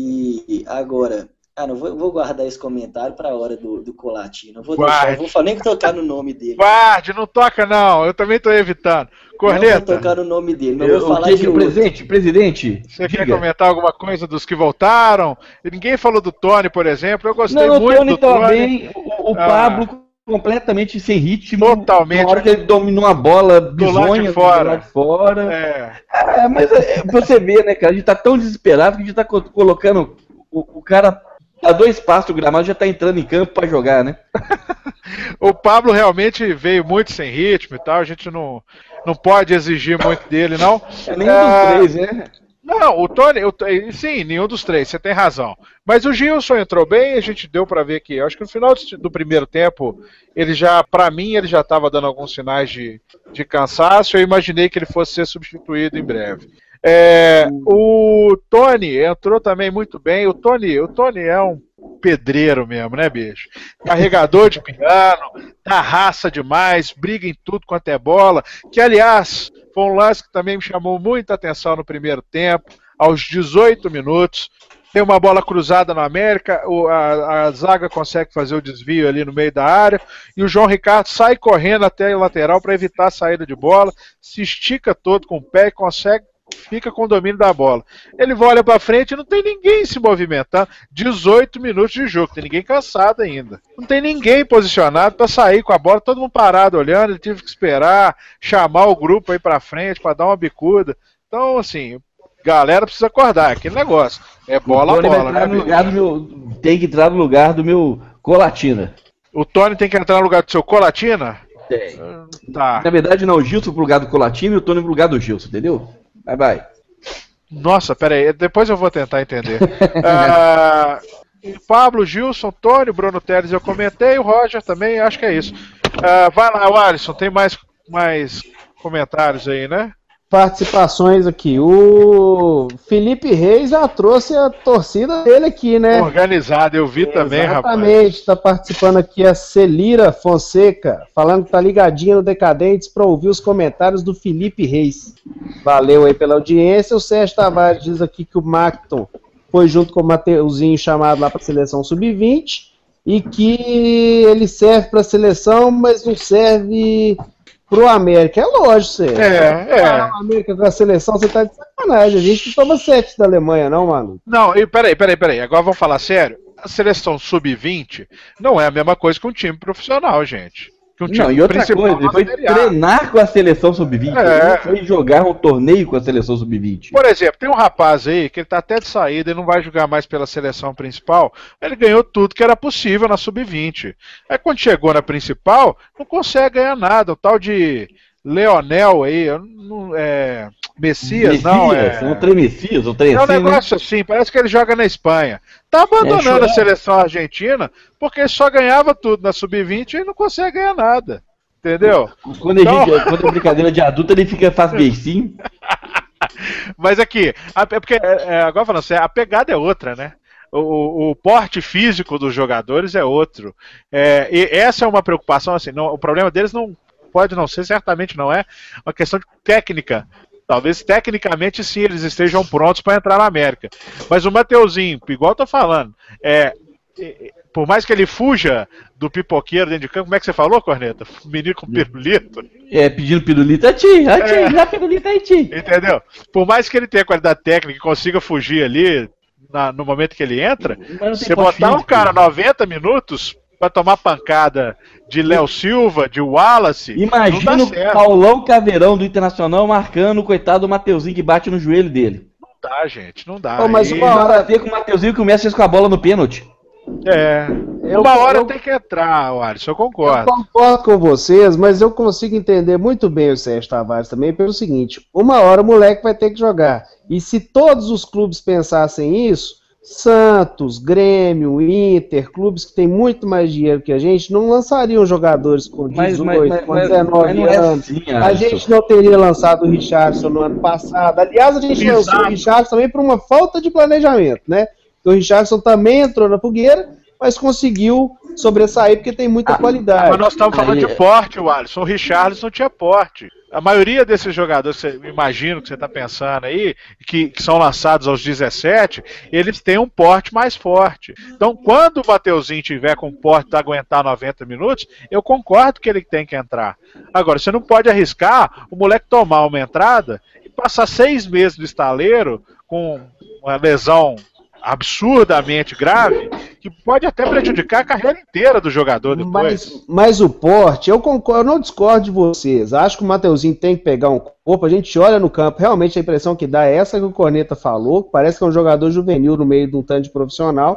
E agora, ah, não vou, vou guardar esse comentário para a hora do, do Colatino. Não vou deixar, vou falar nem que tocar no nome dele. Guarde, não toca não, eu também estou evitando. Corneta. Não vou tocar no nome dele, mas eu, vou falar que de que presidente, presidente. Você diga. Quer comentar alguma coisa dos que voltaram? Ninguém falou do Tony, por exemplo. Eu gostei não, muito Tony do Tony. Bem, o, o ah, Pablo completamente sem ritmo. Totalmente. Na hora que ele dominou uma bola bizonha do lado de fora. Do lado de fora. É. É, mas é, você vê, né, cara? A gente tá tão desesperado que a gente tá colocando o, o cara a dois passos do gramado já tá entrando em campo pra jogar, né? O Pablo realmente veio muito sem ritmo e tal, a gente não, não pode exigir muito dele, não. É nenhum dos três, né? Não, o Tony, o, sim, nenhum dos três, você tem razão. Mas o Gilson entrou bem, a gente deu pra ver que, eu acho que no final do primeiro tempo, ele já, pra mim, ele já estava dando alguns sinais de, de cansaço, eu imaginei que ele fosse ser substituído em breve. É, o Tony entrou também muito bem, o Tony, o Tony é um pedreiro mesmo, né, bicho? Carregador de piano, dá raça demais, briga em tudo quanto é bola, que aliás... Foi um lance que também me chamou muita atenção no primeiro tempo, aos dezoito minutos. Tem uma bola cruzada no América, o, a, a zaga consegue fazer o desvio ali no meio da área, e o João Ricardo sai correndo até a lateral para evitar a saída de bola, se estica todo com o pé e consegue, fica com o domínio da bola. Ele olha para frente e não tem ninguém se movimentando. dezoito minutos de jogo, tem ninguém cansado ainda. Não tem ninguém posicionado para sair com a bola, todo mundo parado olhando, ele teve que esperar, chamar o grupo aí para frente para dar uma bicuda. Então, assim, galera precisa acordar, aquele negócio. É bola a bola, né? No lugar do meu, tem que entrar no lugar do meu Colatina. O Tony tem que entrar no lugar do seu Colatina? Tem. Tá. Na verdade, não, o Gilson pro lugar do Colatina e o Tony pro lugar do Gilson, entendeu? Vai, vai. Nossa, pera aí, depois eu vou tentar entender. ah, Pablo, Gilson, Tony, Bruno Teles eu comentei, o Roger também, acho que é isso. Ah, vai lá, o Alisson, tem mais, mais comentários aí, né? Participações aqui. O Felipe Reis já trouxe a torcida dele aqui, né? Organizado, eu vi também, rapaz. Exatamente, está participando aqui a Celira Fonseca, falando que tá ligadinha no Decadentes para ouvir os comentários do Felipe Reis. Valeu aí pela audiência. O Sérgio Tavares diz aqui que o Macton foi junto com o Mateuzinho chamado lá para a seleção sub vinte e que ele serve para a seleção, mas não serve pro América. É lógico, Sérgio. É, é. O América com a seleção, você tá de sacanagem. A gente não toma sete da Alemanha, não, mano. Não, e peraí, peraí, peraí. Agora vamos falar sério. A seleção sub vinte não é a mesma coisa que um time profissional, gente. Que um time não, e outra coisa, ele foi treinar com a seleção sub vinte. É. Ele foi jogar um torneio com a seleção sub vinte. Por exemplo, tem um rapaz aí que ele tá até de saída e não vai jogar mais pela seleção principal. Ele ganhou tudo que era possível na sub vinte. Aí quando chegou na principal, não consegue ganhar nada. O tal de Leonel aí, não, é, Messias, Messias, não é... Um trem Messias, um trem É um assim, negócio né? assim, parece que ele joga na Espanha. Tá abandonando é, a seleção argentina porque ele só ganhava tudo na sub vinte e não consegue ganhar nada. Entendeu? Quando, então... a gente, quando é brincadeira de adulto, ele fica, faz beicinho. Mas aqui, a, é porque, é, agora falando sério, a pegada é outra, né? O, o porte físico dos jogadores é outro. É, e essa é uma preocupação, assim, não, o problema deles não pode não ser, certamente não é, uma questão de técnica. Talvez tecnicamente sim eles estejam prontos para entrar na América. Mas o Mateuzinho, igual eu tô falando, é, por mais que ele fuja do pipoqueiro dentro de campo, como é que você falou, Corneta? Menino com pirulito. É, pedindo pirulito a ti, a ti, é, já pirulito a ti. Entendeu? Por mais que ele tenha qualidade técnica e consiga fugir ali na, no momento que ele entra, você botar um cara noventa minutos pra tomar pancada de Léo Silva, de Wallace. Imagina o Paulão Caveirão do Internacional marcando o coitado do Mateuzinho que bate no joelho dele. Não dá, gente, não dá. Pô, mas uma hora ver que o Mateuzinho começa com a bola no pênalti. É, eu, uma hora eu, tem que entrar, Alisson, eu concordo. Eu concordo com vocês, mas eu consigo entender muito bem o Sérgio Tavares também pelo seguinte, uma hora o moleque vai ter que jogar. E se todos os clubes pensassem isso, Santos, Grêmio, Inter, clubes que têm muito mais dinheiro que a gente, não lançariam jogadores com dezoito, mas, mas, com dezenove mas, mas anos. É assim, a gente não teria lançado o Richardson no ano passado. Aliás, a gente Exato. lançou o Richardson também por uma falta de planejamento, né? O Richardson também entrou na fogueira, mas conseguiu sobressair porque tem muita ah, qualidade. Mas nós estamos falando Aí... de porte, Alisson. O Richardson tinha porte. A maioria desses jogadores, você imagino que você está pensando aí, que, que são lançados aos dezessete, eles têm um porte mais forte. Então, quando o Mateuzinho tiver com porte para aguentar noventa minutos, eu concordo que ele tem que entrar. Agora, você não pode arriscar o moleque tomar uma entrada e passar seis meses no estaleiro com uma lesão absurdamente grave, que pode até prejudicar a carreira inteira do jogador depois. Mas, mas o porte, eu concordo, eu não discordo de vocês. Acho que o Mateuzinho tem que pegar um corpo, a gente olha no campo, realmente a impressão que dá é essa que o Corneta falou, parece que é um jogador juvenil no meio de um tanto de profissional,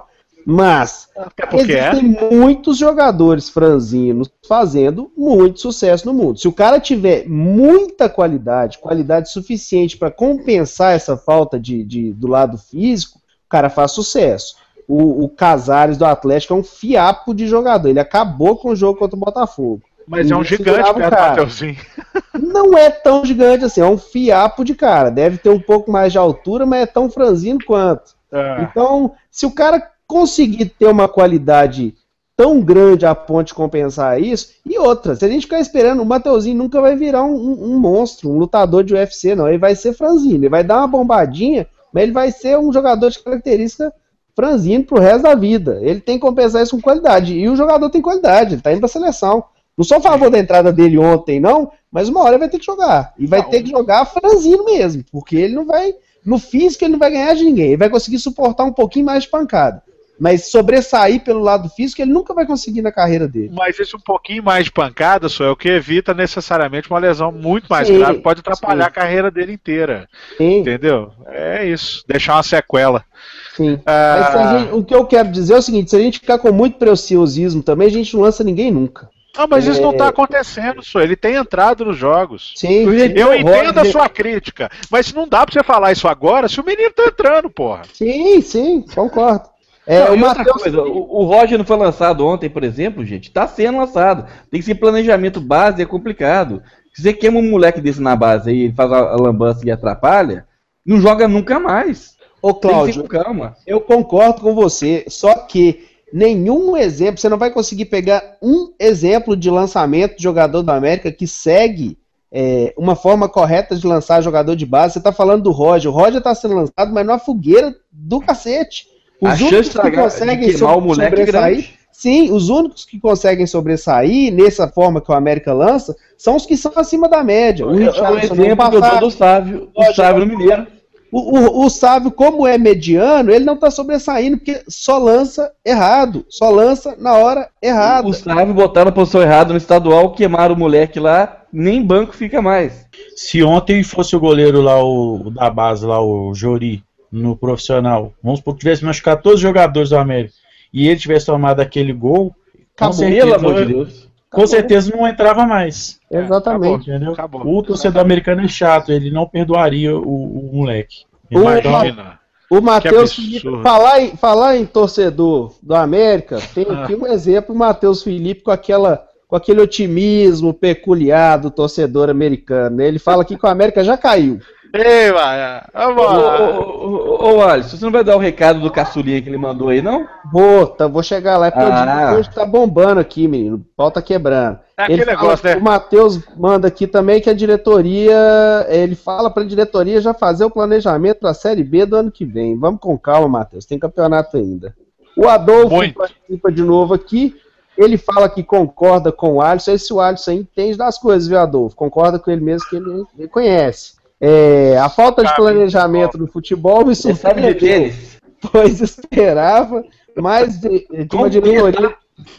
Mas Até porque é. existem muitos jogadores franzinos fazendo muito sucesso no mundo. Se o cara tiver muita qualidade, qualidade suficiente para compensar essa falta de, de, do lado físico, o cara faz sucesso. O, o Casares do Atlético é um fiapo de jogador. Ele acabou com o jogo contra o Botafogo. Mas é um Ninguém gigante segurava o perto do cara. Mateuzinho. Não é tão gigante assim, é um fiapo de cara. Deve ter um pouco mais de altura, mas é tão franzino quanto. É. Então, se o cara conseguir ter uma qualidade tão grande a ponto de compensar isso, e outra, se a gente ficar esperando, o Mateuzinho nunca vai virar um, um, um monstro, um lutador de U F C, não. Ele vai ser franzino, ele vai dar uma bombadinha, mas ele vai ser um jogador de característica franzino pro resto da vida. Ele tem que compensar isso com qualidade. E o jogador tem qualidade, ele tá indo pra seleção. Não sou a favor da entrada dele ontem, não, mas uma hora ele vai ter que jogar. E vai Não. ter que jogar franzino mesmo, porque ele não vai, no físico ele não vai ganhar de ninguém. Ele vai conseguir suportar um pouquinho mais de pancada. Mas sobressair pelo lado físico ele nunca vai conseguir na carreira dele. Mas esse um pouquinho mais de pancada, só é o que evita necessariamente uma lesão muito mais Sim, grave, pode atrapalhar sim. a carreira dele inteira. Sim, Entendeu? É isso. Deixar uma sequela. sim. Ah, Mas se a gente- o que eu quero dizer é o seguinte, se a gente ficar com muito preciosismo também, a gente não lança ninguém nunca. Não, mas isso É. não tá acontecendo, só. Ele tem entrado nos jogos. Sim, Eu O entendo a Roger- sua crítica, mas não dá pra você falar isso agora se o menino tá entrando, porra. sim, sim, concordo. É, Não, o e outra Matheus- coisa, o, o Roger não foi lançado ontem, por exemplo, gente. Tá sendo lançado. Tem que ser planejamento base, é complicado. Se você queima um moleque desse na base aí, ele faz a, a lambança e atrapalha, não joga nunca mais. Ô, Tem que Cláudio, ser com calma. eu concordo com você, só que nenhum exemplo, você não vai conseguir pegar um exemplo de lançamento de jogador da América que segue é, uma forma correta de lançar jogador de base. Você tá falando do Roger, o Roger tá sendo lançado, mas numa fogueira do cacete. A Os chance únicos de que estragar- de conseguem queimar so- o moleque é sobressair, grande. sim, os únicos que conseguem sobressair nessa forma que o América lança são os que são acima da média. O É o Richarlison no exemplo que eu passado, dou do Sávio, o Roger- Sávio no Mineiro. o, o, o Sávio, como é mediano, ele não tá sobressaindo porque só lança errado, só lança na hora errada. O Sávio botaram na posição errada no estadual, queimaram o moleque lá, nem banco fica mais. Se ontem fosse o goleiro lá, o, o da base lá, o Jori, no profissional, vamos supor que tivesse mais catorze jogadores do América, e ele tivesse tomado aquele gol, com Acabou. certeza, Pelo amor de Deus. com certeza não entrava mais. Exatamente. Entendeu? Acabou. O torcedor americano é chato, ele não perdoaria o, o moleque. O- Imagina. O Matheus Que Felipe, absurdo. falar em, falar em torcedor do América, tem Ah. aqui um exemplo, o Matheus Felipe com, aquela, com aquele otimismo peculiar do torcedor americano. Ele fala aqui que o América já caiu. Ei, vai. Vamos Ô, lá. ô, ô, ô, ô, Alisson, você não vai dar o recado do caçulinha que ele mandou aí, não? Vou, tá, vou chegar lá, é porque Ah. o dia hoje tá bombando aqui, menino. O pau tá quebrando. É aquele Ele fala- negócio, né? O Matheus manda aqui também que a diretoria, ele fala pra diretoria já fazer o planejamento pra Série B do ano que vem. Vamos com calma, Matheus, tem campeonato ainda. O Adolfo Muito. participa de novo aqui, ele fala que concorda com o Alisson, esse o Alisson entende das coisas, viu, Adolfo? Concorda com ele mesmo que ele, ele conhece. É, a falta de Sabe, planejamento no futebol me Você sabe de surpreendeu, tênis. pois esperava mais de, de uma Como diretoria.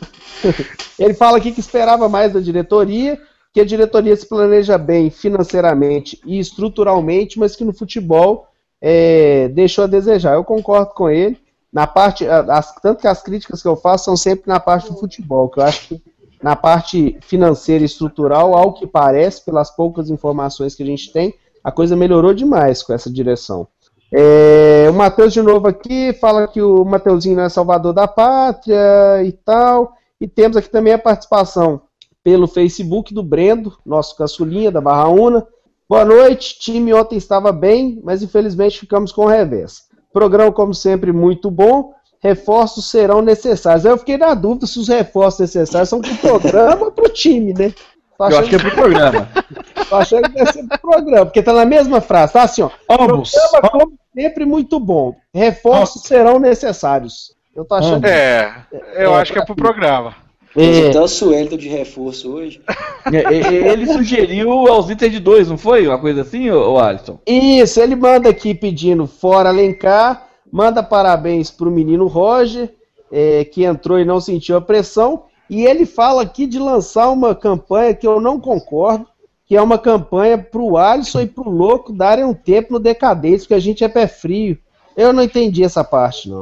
Ele fala aqui que esperava mais da diretoria, que a diretoria se planeja bem financeiramente e estruturalmente, mas que no futebol é, deixou a desejar. Eu concordo com ele. Na parte, as, tanto que as críticas que eu faço são sempre na parte do futebol, que eu acho que na parte financeira e estrutural, ao que parece, pelas poucas informações que a gente tem, a coisa melhorou demais com essa direção. É, o Matheus de novo aqui fala que o Mateuzinho não é salvador da pátria e tal. E temos aqui também a participação pelo Facebook do Brendo, nosso caçulinha da Barra Una. Boa noite, time ontem estava bem, mas infelizmente ficamos com o revés. Programa, como sempre, muito bom. Reforços serão necessários. Eu fiquei na dúvida se os reforços necessários são para o programa ou para o time, né? Tô Eu acho que é pro programa. Tô achando que deve ser pro programa, porque tá na mesma frase, tá assim, ó. Ambos. Programa, como sempre, muito bom. Reforços serão necessários. Eu tô achando. É, eu É, acho que é pro programa. Temos É, até o Suelton de reforço hoje. É, é, Ele sugeriu aos itens de dois, não foi? Uma coisa assim, ô, ô Alisson? isso, ele manda aqui pedindo fora Alencar, manda parabéns pro menino Roger, é, que entrou e não sentiu a pressão, e ele fala aqui de lançar uma campanha que eu não concordo, que é uma campanha pro Alisson e pro Louco darem um tempo no Decadência, que a gente é pé frio. Eu não entendi essa parte, não.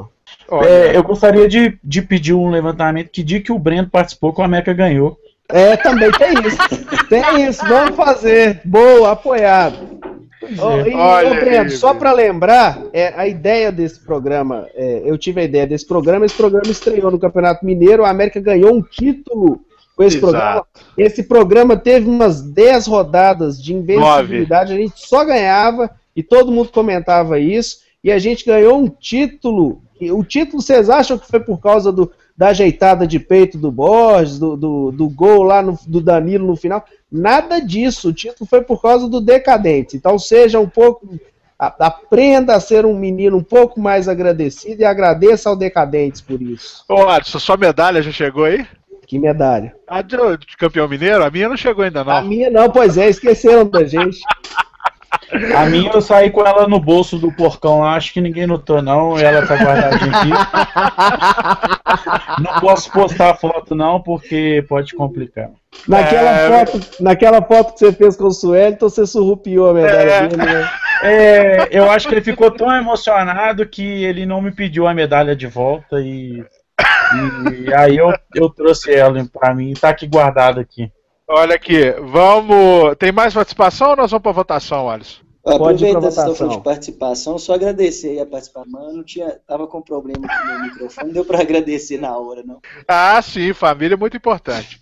É, eu gostaria de, de pedir um levantamento que dia que o Breno participou que o América ganhou. É, também tem isso. Tem isso, vamos fazer. Boa, apoiado. Oh, e, Olha ô, Breno, aí, só Breno. para lembrar, é, a ideia desse programa, é, eu tive a ideia desse programa, esse programa estreou no Campeonato Mineiro, a América ganhou um título com esse Exato. programa. Esse programa teve umas dez rodadas de invencibilidade, a gente só ganhava e todo mundo comentava isso, e a gente ganhou um título. E o título, vocês acham que foi por causa do, da ajeitada de peito do Borges, do, do, do gol lá no, do Danilo no final? Nada disso, o título foi por causa do Decadente. Então seja um pouco, a- aprenda a ser um menino um pouco mais agradecido e agradeça ao Decadentes por isso. Ô, Adson, sua medalha já chegou aí? Que medalha. A de, de campeão mineiro? A minha não chegou ainda, não. A minha não, pois é, esqueceram da gente. A minha eu saí com ela no bolso do porcão lá, acho que ninguém notou não, ela tá guardadinha aqui. Não posso postar a foto não, porque pode complicar. Naquela, É, foto, naquela foto que você fez com o Sueli, então você surrupiou a medalha É. dele, né? É, eu acho que ele ficou tão emocionado que ele não me pediu a medalha de volta e, e aí eu, eu trouxe ela pra mim, tá aqui guardada aqui. Olha aqui, vamos. Tem mais participação ou nós vamos para votação, Alisson? Pode ir pra Aproveitando que vocês estão votação. falando de participação, só agradecer aí a participação. Mano, não tinha, tava com problema aqui no microfone, não deu para agradecer na hora, não. Ah, sim, família é muito importante.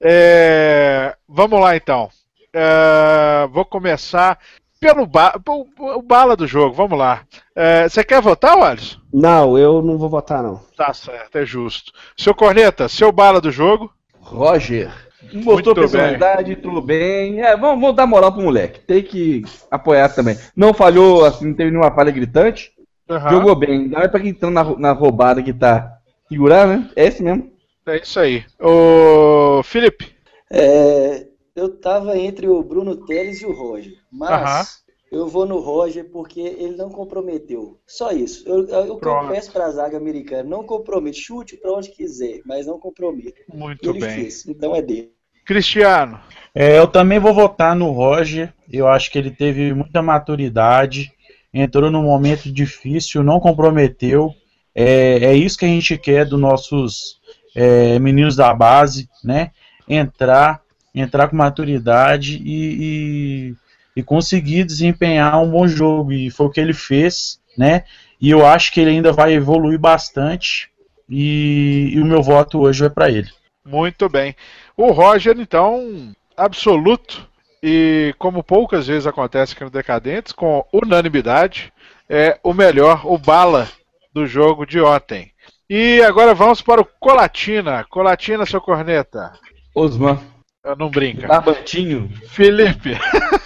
É, vamos lá, então. É, vou começar pelo ba... o, o bala do jogo, vamos lá. É, você quer votar, Alisson? Não, eu não vou votar, não. Tá certo, é justo. Seu Corneta, seu bala do jogo? Roger. Mostrou Muito personalidade, tudo bem. É, vamos, vamos dar moral pro moleque. Tem que apoiar também. Não falhou, assim, não teve nenhuma falha gritante. Aham. Jogou bem. Não é pra quem tá na, na roubada que tá segurar, né? É esse mesmo. É isso aí. Ô, Felipe. É, eu tava entre o Bruno Teles e o Roger, mas Aham. eu vou no Roger porque ele não comprometeu. Só isso. Eu, eu, eu Pronto. peço pra zaga americana, não compromete. Chute pra onde quiser, mas não comprometa. E Muito ele bem. fez, então é dele. Cristiano. É, eu também vou votar no Roger. Eu acho que ele teve muita maturidade, entrou num momento difícil, não comprometeu. É, é isso que a gente quer dos nossos é, meninos da base, né? Entrar, entrar com maturidade e, e, e conseguir desempenhar um bom jogo. E foi o que ele fez, né? E eu acho que ele ainda vai evoluir bastante. E, e o meu voto hoje vai para ele. Muito bem. O Roger, então, absoluto, e como poucas vezes acontece aqui no Decadentes, com unanimidade, é o melhor, o bala do jogo de ontem. E agora vamos para o Colatina. Colatina, seu corneta. Osman. Eu não brinca. Barbantinho. Felipe.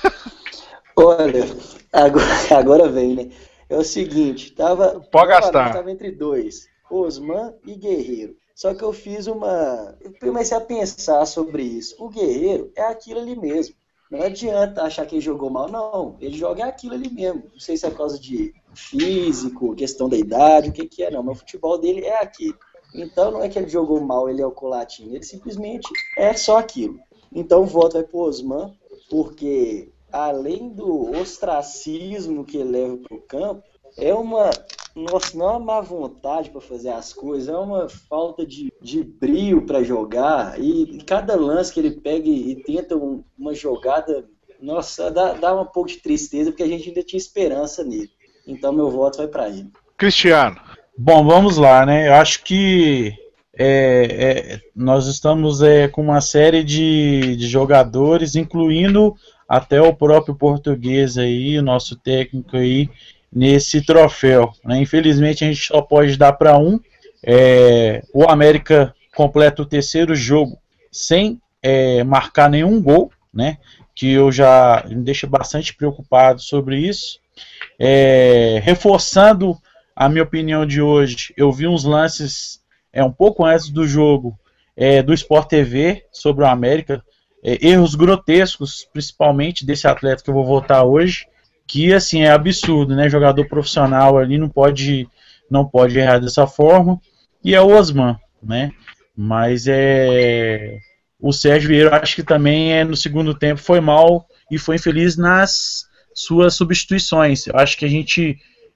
Olha, agora, agora vem, né? É o seguinte, tava, Pode gastar. tava entre dois, Osman e Guerreiro. Só que eu fiz uma... Eu comecei a pensar sobre isso. O Guerreiro é aquilo ali mesmo. Não adianta achar que ele jogou mal, não. Ele joga aquilo ali mesmo. Não sei se é por causa de físico, questão da idade, o que que é, não. Mas o futebol dele é aquilo. Então não é que ele jogou mal, ele é o Colatinho. Ele simplesmente é só aquilo. Então o voto vai pro Osman, porque além do ostracismo que ele leva pro campo, é uma... Nossa, não é uma má vontade para fazer as coisas, é uma falta de, de brio para jogar. E cada lance que ele pega e, e tenta um, uma jogada, nossa, dá, dá um pouco de tristeza, porque a gente ainda tinha esperança nele. Então meu voto vai para ele. Cristiano. Bom, vamos lá, né? Eu acho que é, é, nós estamos é, com uma série de, de jogadores, incluindo até o próprio português aí, o nosso técnico aí, nesse troféu, né? Infelizmente a gente só pode dar para um. É, o América completa o terceiro jogo sem é, marcar nenhum gol, né? Que eu já me deixa bastante preocupado sobre isso. É, reforçando a minha opinião de hoje, eu vi uns lances é, um pouco antes do jogo é, do Sport T V sobre o América, é, erros grotescos, principalmente desse atleta que eu vou votar hoje, que assim é absurdo, né? Jogador profissional ali não pode, não pode errar dessa forma. E é o Osman, né? Mas é o Sérgio Vieira, acho que também é no segundo tempo foi mal e foi infeliz nas suas substituições. Eu acho que a gente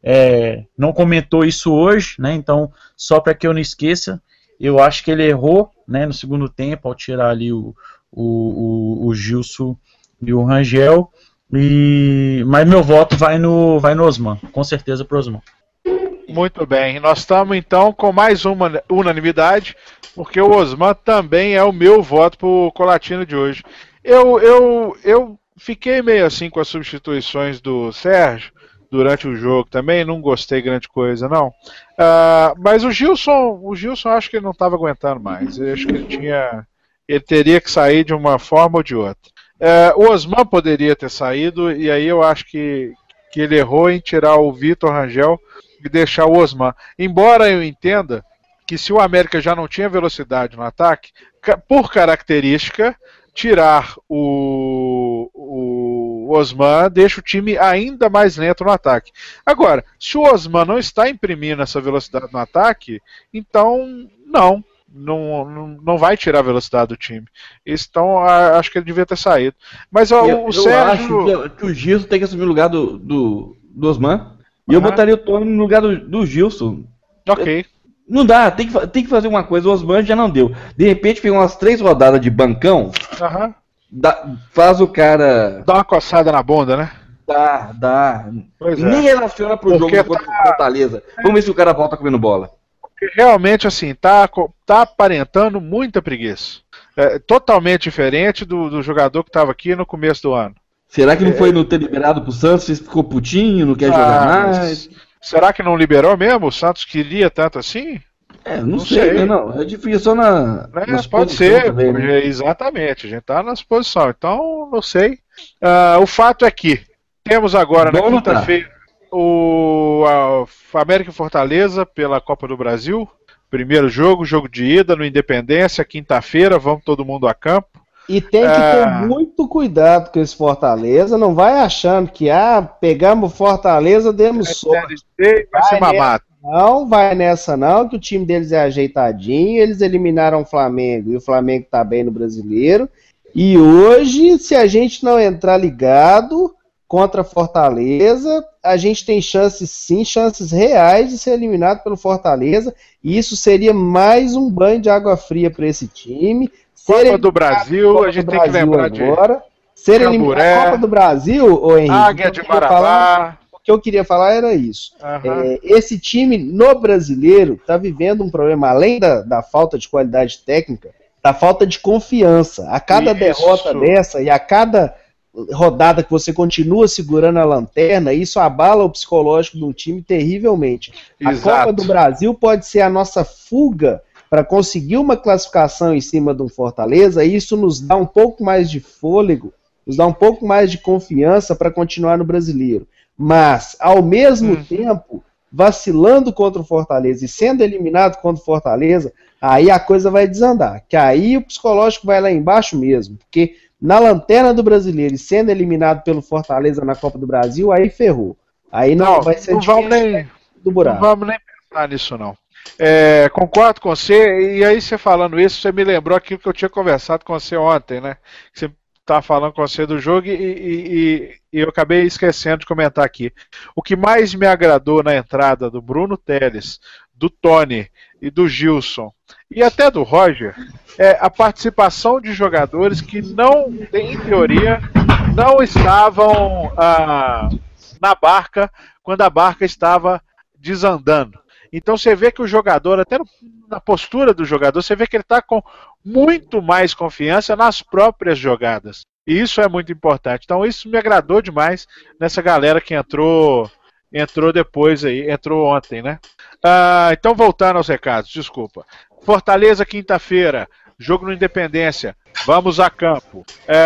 é, não comentou isso hoje, né? Então, só para que eu não esqueça, eu acho que ele errou, né, no segundo tempo ao tirar ali o, o, o, o Gilson e o Rangel. E, mas meu voto vai no, vai no Osman, com certeza pro Osman. Muito bem, nós estamos então com mais uma unanimidade, porque o Osman também é o meu voto pro Colatina de hoje. Eu, eu, eu fiquei meio assim com as substituições do Sérgio durante o jogo também, não gostei grande coisa não. Uh, mas o Gilson, o Gilson acho que ele não estava aguentando mais. Eu acho que ele tinha, ele teria que sair de uma forma ou de outra. Uh, o Osman poderia ter saído e aí eu acho que, que ele errou em tirar o Vitor Rangel e deixar o Osman. Embora eu entenda que se o América já não tinha velocidade no ataque, por característica, tirar o, o Osman deixa o time ainda mais lento no ataque. Agora, se o Osman não está imprimindo essa velocidade no ataque, então não. Não, não, não vai tirar a velocidade do time. Então acho que ele devia ter saído. Mas ó, eu, o eu Sérgio. acho que o Gilson tem que assumir o lugar do, do, do Osman. E eu botaria o Tony no lugar do, do Gilson. Ok. Não dá, tem que, tem que fazer uma coisa. O Osman já não deu. De repente, pega umas três rodadas de bancão. Uhum. Dá, faz o cara. Dá uma coçada na bunda, né? Dá, dá. Pois e é. nem relaciona pro Porque jogo contra tá... o Fortaleza. Vamos ver se o cara volta comendo bola. Porque realmente, assim, tá, tá aparentando muita preguiça. É, totalmente diferente do, do jogador que estava aqui no começo do ano. Será que não é... foi no ter liberado pro Santos? Ficou putinho, não quer ah, jogar mais? Será que não liberou mesmo? O Santos queria tanto assim? É, não, não sei, sei. Né, não. É difícil só na. É, pode ser, também, né? Exatamente. A gente tá na posição. Então, não sei. Uh, o fato é que temos agora Bom, na quinta-feira o a América e Fortaleza pela Copa do Brasil. Primeiro jogo, jogo de ida no Independência, quinta-feira, vamos todo mundo a campo. E tem que ter ah, muito cuidado com esse Fortaleza, não vai achando que, ah, pegamos Fortaleza, demos é, sorte. Vai, vai ser mamado. Não vai nessa não, que o time deles é ajeitadinho, eles eliminaram o Flamengo, e o Flamengo tá bem no Brasileiro, e hoje, se a gente não entrar ligado contra Fortaleza, a gente tem chances sim, chances reais de ser eliminado pelo Fortaleza, e isso seria mais um banho de água fria para esse time. Copa do Brasil, Copa a gente tem Brasil que lembrar agora. De ser eliminado a Copa do Brasil, ô Henrique, Águia de Marabá. O que eu queria falar era isso. Uhum. É, esse time no Brasileiro está vivendo um problema, além da, da falta de qualidade técnica, da falta de confiança. A cada isso. derrota dessa e a cada rodada que você continua segurando a lanterna, isso abala o psicológico de um time terrivelmente. Exato. A Copa do Brasil pode ser a nossa fuga para conseguir uma classificação em cima de um Fortaleza, e isso nos dá um pouco mais de fôlego, nos dá um pouco mais de confiança para continuar no Brasileiro. Mas, ao mesmo hum. tempo, vacilando contra o Fortaleza e sendo eliminado contra o Fortaleza, aí a coisa vai desandar. Que aí o psicológico vai lá embaixo mesmo. Porque na lanterna do Brasileiro e sendo eliminado pelo Fortaleza na Copa do Brasil, aí ferrou. Aí não, não vai ser não vamos nem, do buraco. Não vamos nem pensar nisso, não. É, concordo com você, e aí você falando isso, você me lembrou aquilo que eu tinha conversado com você ontem, né? Você estava falando com você do jogo e, e, e eu acabei esquecendo de comentar aqui. O que mais me agradou na entrada do Bruno Telles, do Tony e do Gilson, e até do Roger, é a participação de jogadores que não, em teoria, não estavam ah, na barca quando a barca estava desandando. Então você vê que o jogador, até na postura do jogador, você vê que ele está com muito mais confiança nas próprias jogadas. E isso é muito importante. Então isso me agradou demais nessa galera que entrou, entrou depois aí, entrou ontem, né? Ah, então voltando aos recados, desculpa. Fortaleza, quinta-feira, jogo no Independência, vamos a campo.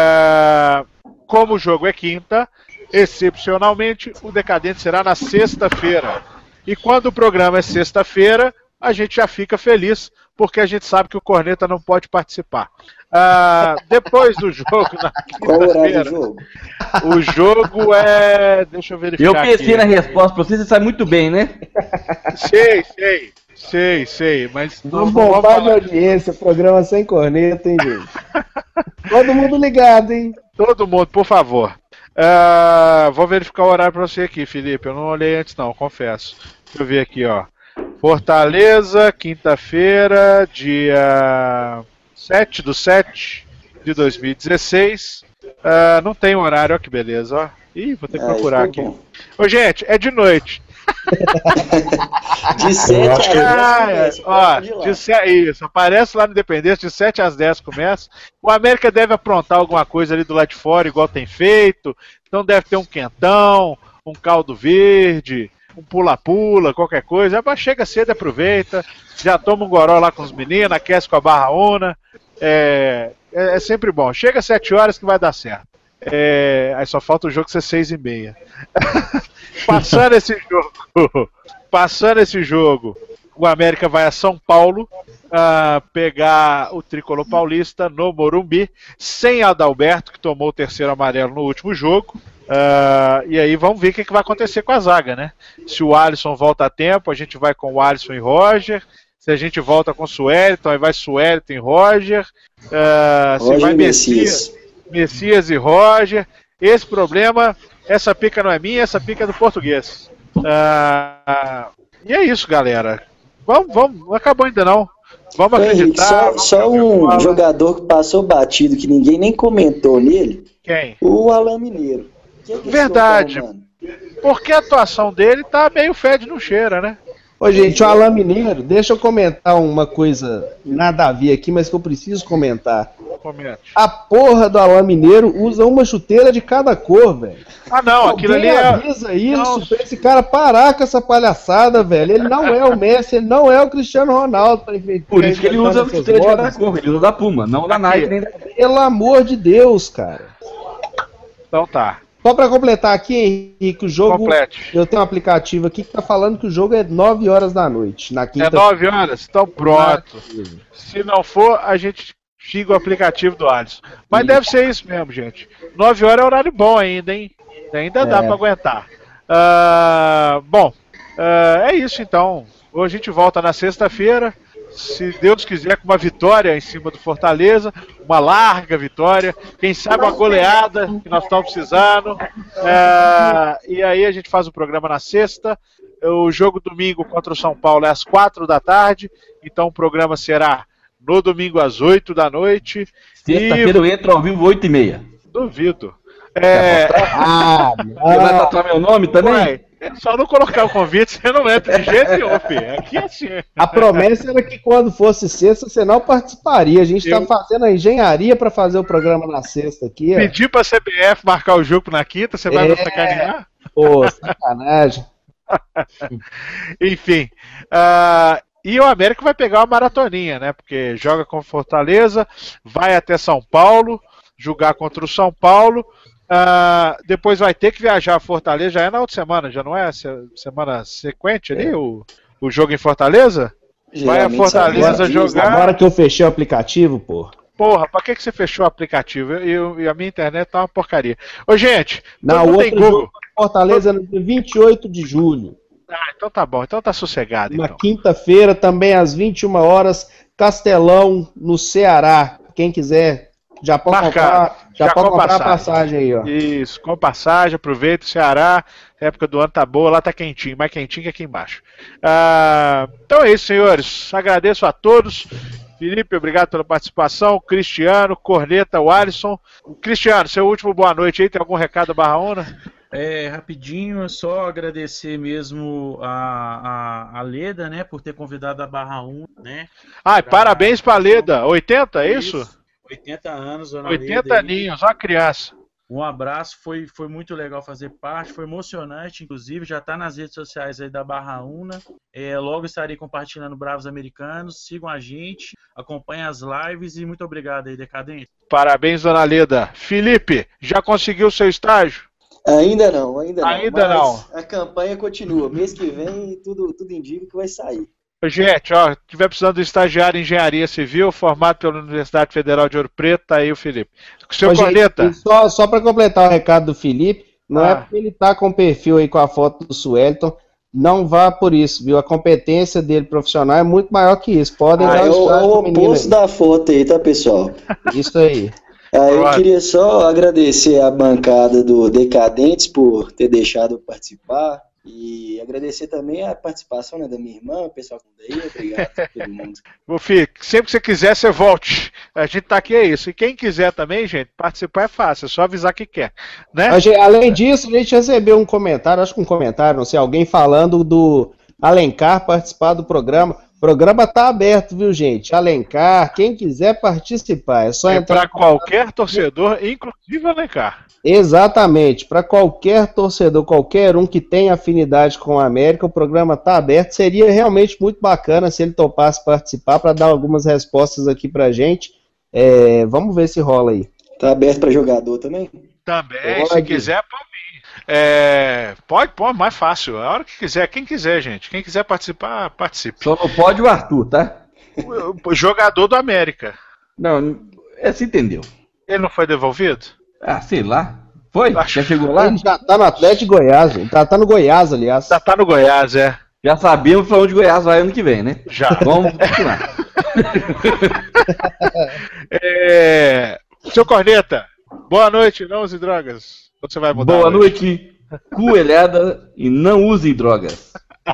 É, como o jogo é quinta, excepcionalmente o Decadente será na sexta-feira. E quando o programa é sexta-feira, a gente já fica feliz, porque a gente sabe que o Corneta não pode participar. Ah, depois do jogo, na quinta-feira, jogo? o jogo é... Deixa eu verificar Eu pensei aqui. na resposta para você, você sabe muito bem, né? Sei, sei, sei, sei, mas... Vamos bombar de audiência, programa sem corneta, hein, gente? Todo mundo ligado, hein? Todo mundo, por favor. Uh, vou verificar o horário para você aqui, Felipe. Eu não olhei antes, não, confesso. Deixa eu ver aqui, ó. Fortaleza, quinta-feira, dia sete do sete de dois mil e dezesseis. Uh, não tem horário, ó, que beleza, ó. Ih, vou ter que ah, procurar aqui. Bom. Ô, gente, é de noite. De sete às dez. Ó, de se... Isso, aparece lá no Independência, de sete às dez começa. O América deve aprontar alguma coisa ali do lado de fora, igual tem feito. Então deve ter um quentão, um caldo verde, um pula-pula, qualquer coisa. Mas chega cedo, aproveita. Já toma um goró lá com os meninos, aquece com a barra una. É, é, é sempre bom. Chega às sete horas que vai dar certo. É, aí só falta o jogo ser seis e meia. Passando esse jogo, passando esse jogo, o América vai a São Paulo uh, pegar o Tricolor Paulista no Morumbi, sem Adalberto, que tomou o terceiro amarelo no último jogo. Uh, e aí vamos ver o que, que vai acontecer com a zaga, né? Se o Alisson volta a tempo, a gente vai com o Alisson e Roger. Se a gente volta com o Suelton, aí vai Suelton e Roger. Uh, se Roger vai Messias. Messias, Messias e Roger. Esse problema, essa pica não é minha, essa pica é do português. Uh, e é isso, galera. Vamos, vamos, não acabou ainda não. Vamos Henrique, acreditar. Só, vamos só um jogador que passou batido, que ninguém nem comentou nele. Quem? O Alain Mineiro. Que que Verdade. Porque a atuação dele tá meio fede no cheira, né? Ô, gente, o Alain Mineiro, deixa eu comentar uma coisa nada a ver aqui, mas que eu preciso comentar. Comente. A porra do Alain Mineiro usa uma chuteira de cada cor, velho. Ah, não, aquilo ali é... avisa isso não. Pra esse cara parar com essa palhaçada, velho. Ele não é o Messi, ele não é o Cristiano Ronaldo. Pra Por isso que ele usa a chuteira de cada cor, ele usa da Puma, não da Nike nem da... Pelo amor de Deus, cara. Então tá. Só pra completar aqui, Henrique, o jogo... Complete. Eu tenho um aplicativo aqui que tá falando que o jogo é nove horas da noite. Na quinta... É nove horas? Então pronto. Se não for, a gente xinga o aplicativo do Alisson. Mas Sim. deve ser isso mesmo, gente. nove horas é horário bom ainda, hein? Ainda é. dá pra aguentar. Uh, bom, uh, é isso então. Hoje a gente volta na sexta-feira. Se Deus quiser, com uma vitória em cima do Fortaleza, uma larga vitória, quem sabe uma goleada que nós estamos precisando. É, e aí a gente faz o programa na sexta. O jogo domingo contra o São Paulo é às quatro da tarde, então o programa será no domingo às oito da noite. Sexta-feira e... eu entro ao vivo oito e meia. Duvido. É... Ah, você vai tatuar meu nome também? Ué, é só não colocar o convite, você não entra de jeito nenhum, filho. Aqui é assim. A promessa era que quando fosse sexta você não participaria. A gente está Eu... fazendo a engenharia para fazer o programa na sexta aqui. Ó. Pedir para a C B F marcar o jogo na quinta, você vai é... me sacanear? Pô, sacanagem. Enfim. Uh, e o América vai pegar uma maratoninha, né? Porque joga com Fortaleza, vai até São Paulo, jogar contra o São Paulo. Uh, depois vai ter que viajar a Fortaleza, já é na outra semana, já não é? Semana sequente ali, é. o, o jogo em Fortaleza? Geralmente vai a Fortaleza agora, jogar. Agora que eu fechei o aplicativo, pô. Porra, pra que, que você fechou o aplicativo? Eu, eu, e a minha internet tá uma porcaria. Ô, gente, não, o outro jogo Fortaleza no dia vinte e oito de julho. Ah, então tá bom, então tá sossegado. Na então. quinta-feira, também às vinte e uma horas, Castelão, no Ceará. Quem quiser. Já pode comprar, já já pode comprar passagem. a passagem aí, ó. Isso, com passagem, aproveita o Ceará, a época do ano tá boa, lá tá quentinho, mais quentinho que aqui embaixo. Ah, então é isso, senhores. Agradeço a todos. Felipe, obrigado pela participação. Cristiano, Corneta, o Alisson. Cristiano, seu último boa noite aí, tem algum recado da Barra Una? É, rapidinho, só agradecer mesmo a, a, a Leda, né, por ter convidado a Barra Una, né. Ah, pra... parabéns pra Leda, oitenta, é isso? isso? oitenta anos, dona oitenta aninhos, uma criança. Um abraço, foi, foi muito legal fazer parte, foi emocionante, inclusive, já está nas redes sociais aí da Barra Una. É, logo estarei compartilhando Bravos Americanos, sigam a gente, acompanhem as lives e muito obrigado aí, Decadente. Parabéns, dona Leda. Felipe, já conseguiu seu estágio? Ainda não, ainda não. Ainda não. A campanha continua, mês que vem tudo, tudo indica que vai sair. Gente, ó, se tiver precisando de estagiário em engenharia civil, formado pela Universidade Federal de Ouro Preto, tá aí o Felipe. Seu Ô, Corneta. Gente, só só para completar o recado do Felipe, não ah. é porque ele tá com o perfil aí com a foto do Suelton, não vá por isso, viu? A competência dele profissional é muito maior que isso. Podem ah, dar o estágio o oposto da foto aí, tá, pessoal? Isso aí. Ah, eu queria só agradecer a bancada do Decadentes por ter deixado eu participar e agradecer também a participação, né, da minha irmã, o pessoal daí, obrigado a todo mundo. Meu filho, sempre que você quiser, você volte. A gente tá aqui, é isso. E quem quiser também, gente, participar é fácil, é só avisar que quer, né? Além disso, a gente recebeu um comentário, acho que um comentário, não sei, alguém falando do Alencar participar do programa. O programa tá aberto, viu, gente? Alencar, quem quiser participar, é só é entrar. Para qualquer torcedor, inclusive Alencar. Exatamente, para qualquer torcedor, qualquer um que tenha afinidade com a América, o programa tá aberto. Seria realmente muito bacana se ele topasse participar para dar algumas respostas aqui pra gente. É, vamos ver se rola aí. Tá aberto para jogador também? Também, pode. Se quiser, pode vir. É, pode, pode, mais fácil. A hora que quiser, quem quiser, gente. Quem quiser participar, participe. Só não pode o Arthur, tá? O, o jogador do América. Não, é, você entendeu. Ele não foi devolvido? Ah, sei lá. Foi? Acho- Já chegou lá? Ele já tá no Atlético de Goiás, ele tá, tá no Goiás, aliás. Já tá no Goiás, é. Já sabemos pra onde Goiás vai ano que vem, né? Já. Vamos continuar. É, seu Corneta, boa noite, não use drogas. Você vai mudar Boa hoje? noite, coelhada, e não usem drogas.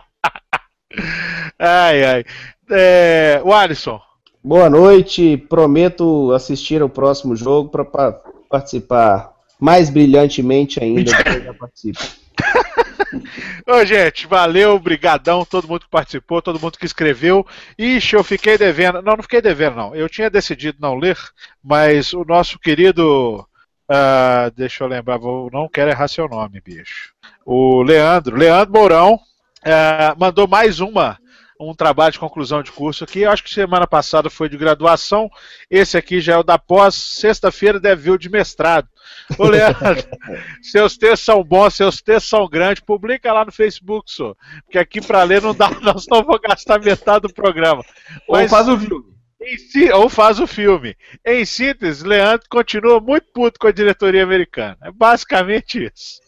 Ai, ai. É, o Alisson. Boa noite, prometo assistir ao próximo jogo para participar mais brilhantemente ainda do que eu já participo. Ô, gente, valeu, brigadão, todo mundo que participou, todo mundo que escreveu. Ixi, eu fiquei devendo. Não, não fiquei devendo, não. Eu tinha decidido não ler, mas o nosso querido. ah, deixa eu lembrar, vou, não quero errar seu nome, bicho. O Leandro, Leandro Mourão, ah, mandou mais uma. Um trabalho de conclusão de curso aqui. Eu acho que semana passada foi de graduação. Esse aqui já é o da pós. Sexta-feira deve vir o de mestrado. Ô, Leandro, seus textos são bons, seus textos são grandes. Publica lá no Facebook, só. Porque aqui para ler não dá, não, senão eu vou gastar metade do programa. Ou Mas, faz o filme. em si- ou faz o filme. Em síntese, Leandro continua muito puto com a diretoria americana. É basicamente isso.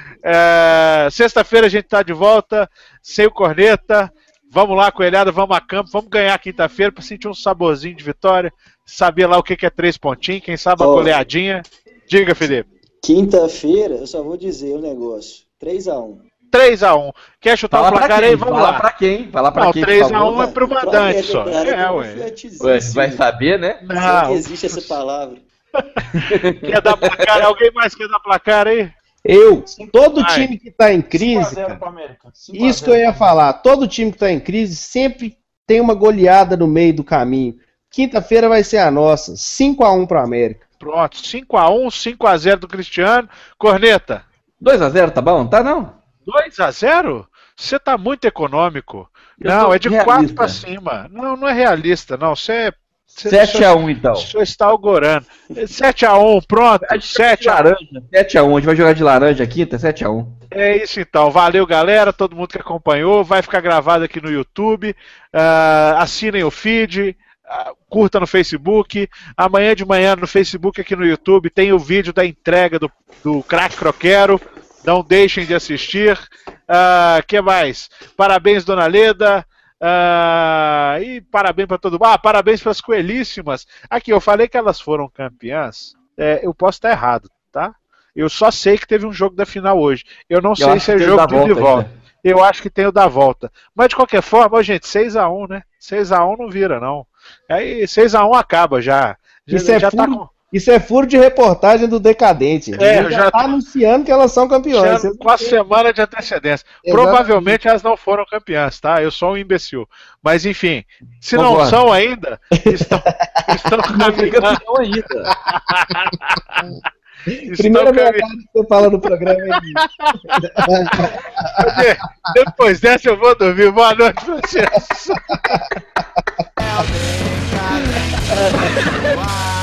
É, Sexta-feira a gente tá de volta, sem o Corneta. Vamos lá, coelhada, vamos a campo, vamos ganhar quinta-feira para sentir um saborzinho de vitória, saber lá o que que é três pontinhos, quem sabe a Ó. goleadinha. Diga, Felipe. Quinta-feira, eu só vou dizer o negócio. três a um. três a um. Quer chutar Fala o pra placar quem? aí? Vamos Fala lá. pra quem? Fala pra Não, quem, por três a um favor. é pro mandante só. É, ué. Ué, vai saber, né? Será Não, que existe essa palavra? quer dar placar? Alguém mais quer dar placar aí? Eu, todo Vai. time que tá em crise, cara, isso que eu ia falar, todo time que tá em crise sempre tem uma goleada no meio do caminho. Quinta-feira vai ser a nossa, cinco a um pro América. Pronto, cinco a um, cinco a zero do Cristiano. Corneta, dois a zero, tá bom? Tá não? dois a zero? Você tá muito econômico. Eu Não, tô é de realista. quatro pra cima. Não, não é realista, não. Você é. Você, sete a um, então. O senhor está algorando. sete a um, pronto. sete a um. laranja. sete a um, a gente vai jogar de laranja quinta, sete a um. É isso então. Valeu, galera. Todo mundo que acompanhou. Vai ficar gravado aqui no YouTube. Ah, assinem o feed. ah, curta no Facebook. Amanhã de manhã no Facebook, aqui no YouTube, tem o vídeo da entrega do, do Crack Croquero. Não deixem de assistir. Ah, que mais? Parabéns, Dona Leda. Ah, e parabéns para todo mundo. Ah, parabéns para as coelhíssimas. Aqui, eu falei que elas foram campeãs. É, eu posso estar errado, tá? Eu só sei que teve um jogo da final hoje. Eu não Eu sei acho se é que tem o jogo da de ida e volta volta. ainda. Eu acho que tem o da volta. Mas de qualquer forma, ó, gente, seis a um, né? seis a um não vira, não. Aí seis a um acaba já. Já, Isso é já tá furo- com. Isso é furo de reportagem do Decadente. É, Ele já, já tá tá- anunciando que elas são campeões. Já com a semana de antecedência. Exatamente. Provavelmente elas não foram campeãs, tá? Eu sou um imbecil. Mas enfim, se não Concordo. são ainda, estão, estão caminhando. Campeão ainda. estão Primeira caminhando. verdade que você fala no programa é Depois dessa eu vou dormir. Boa noite pra vocês. Wow.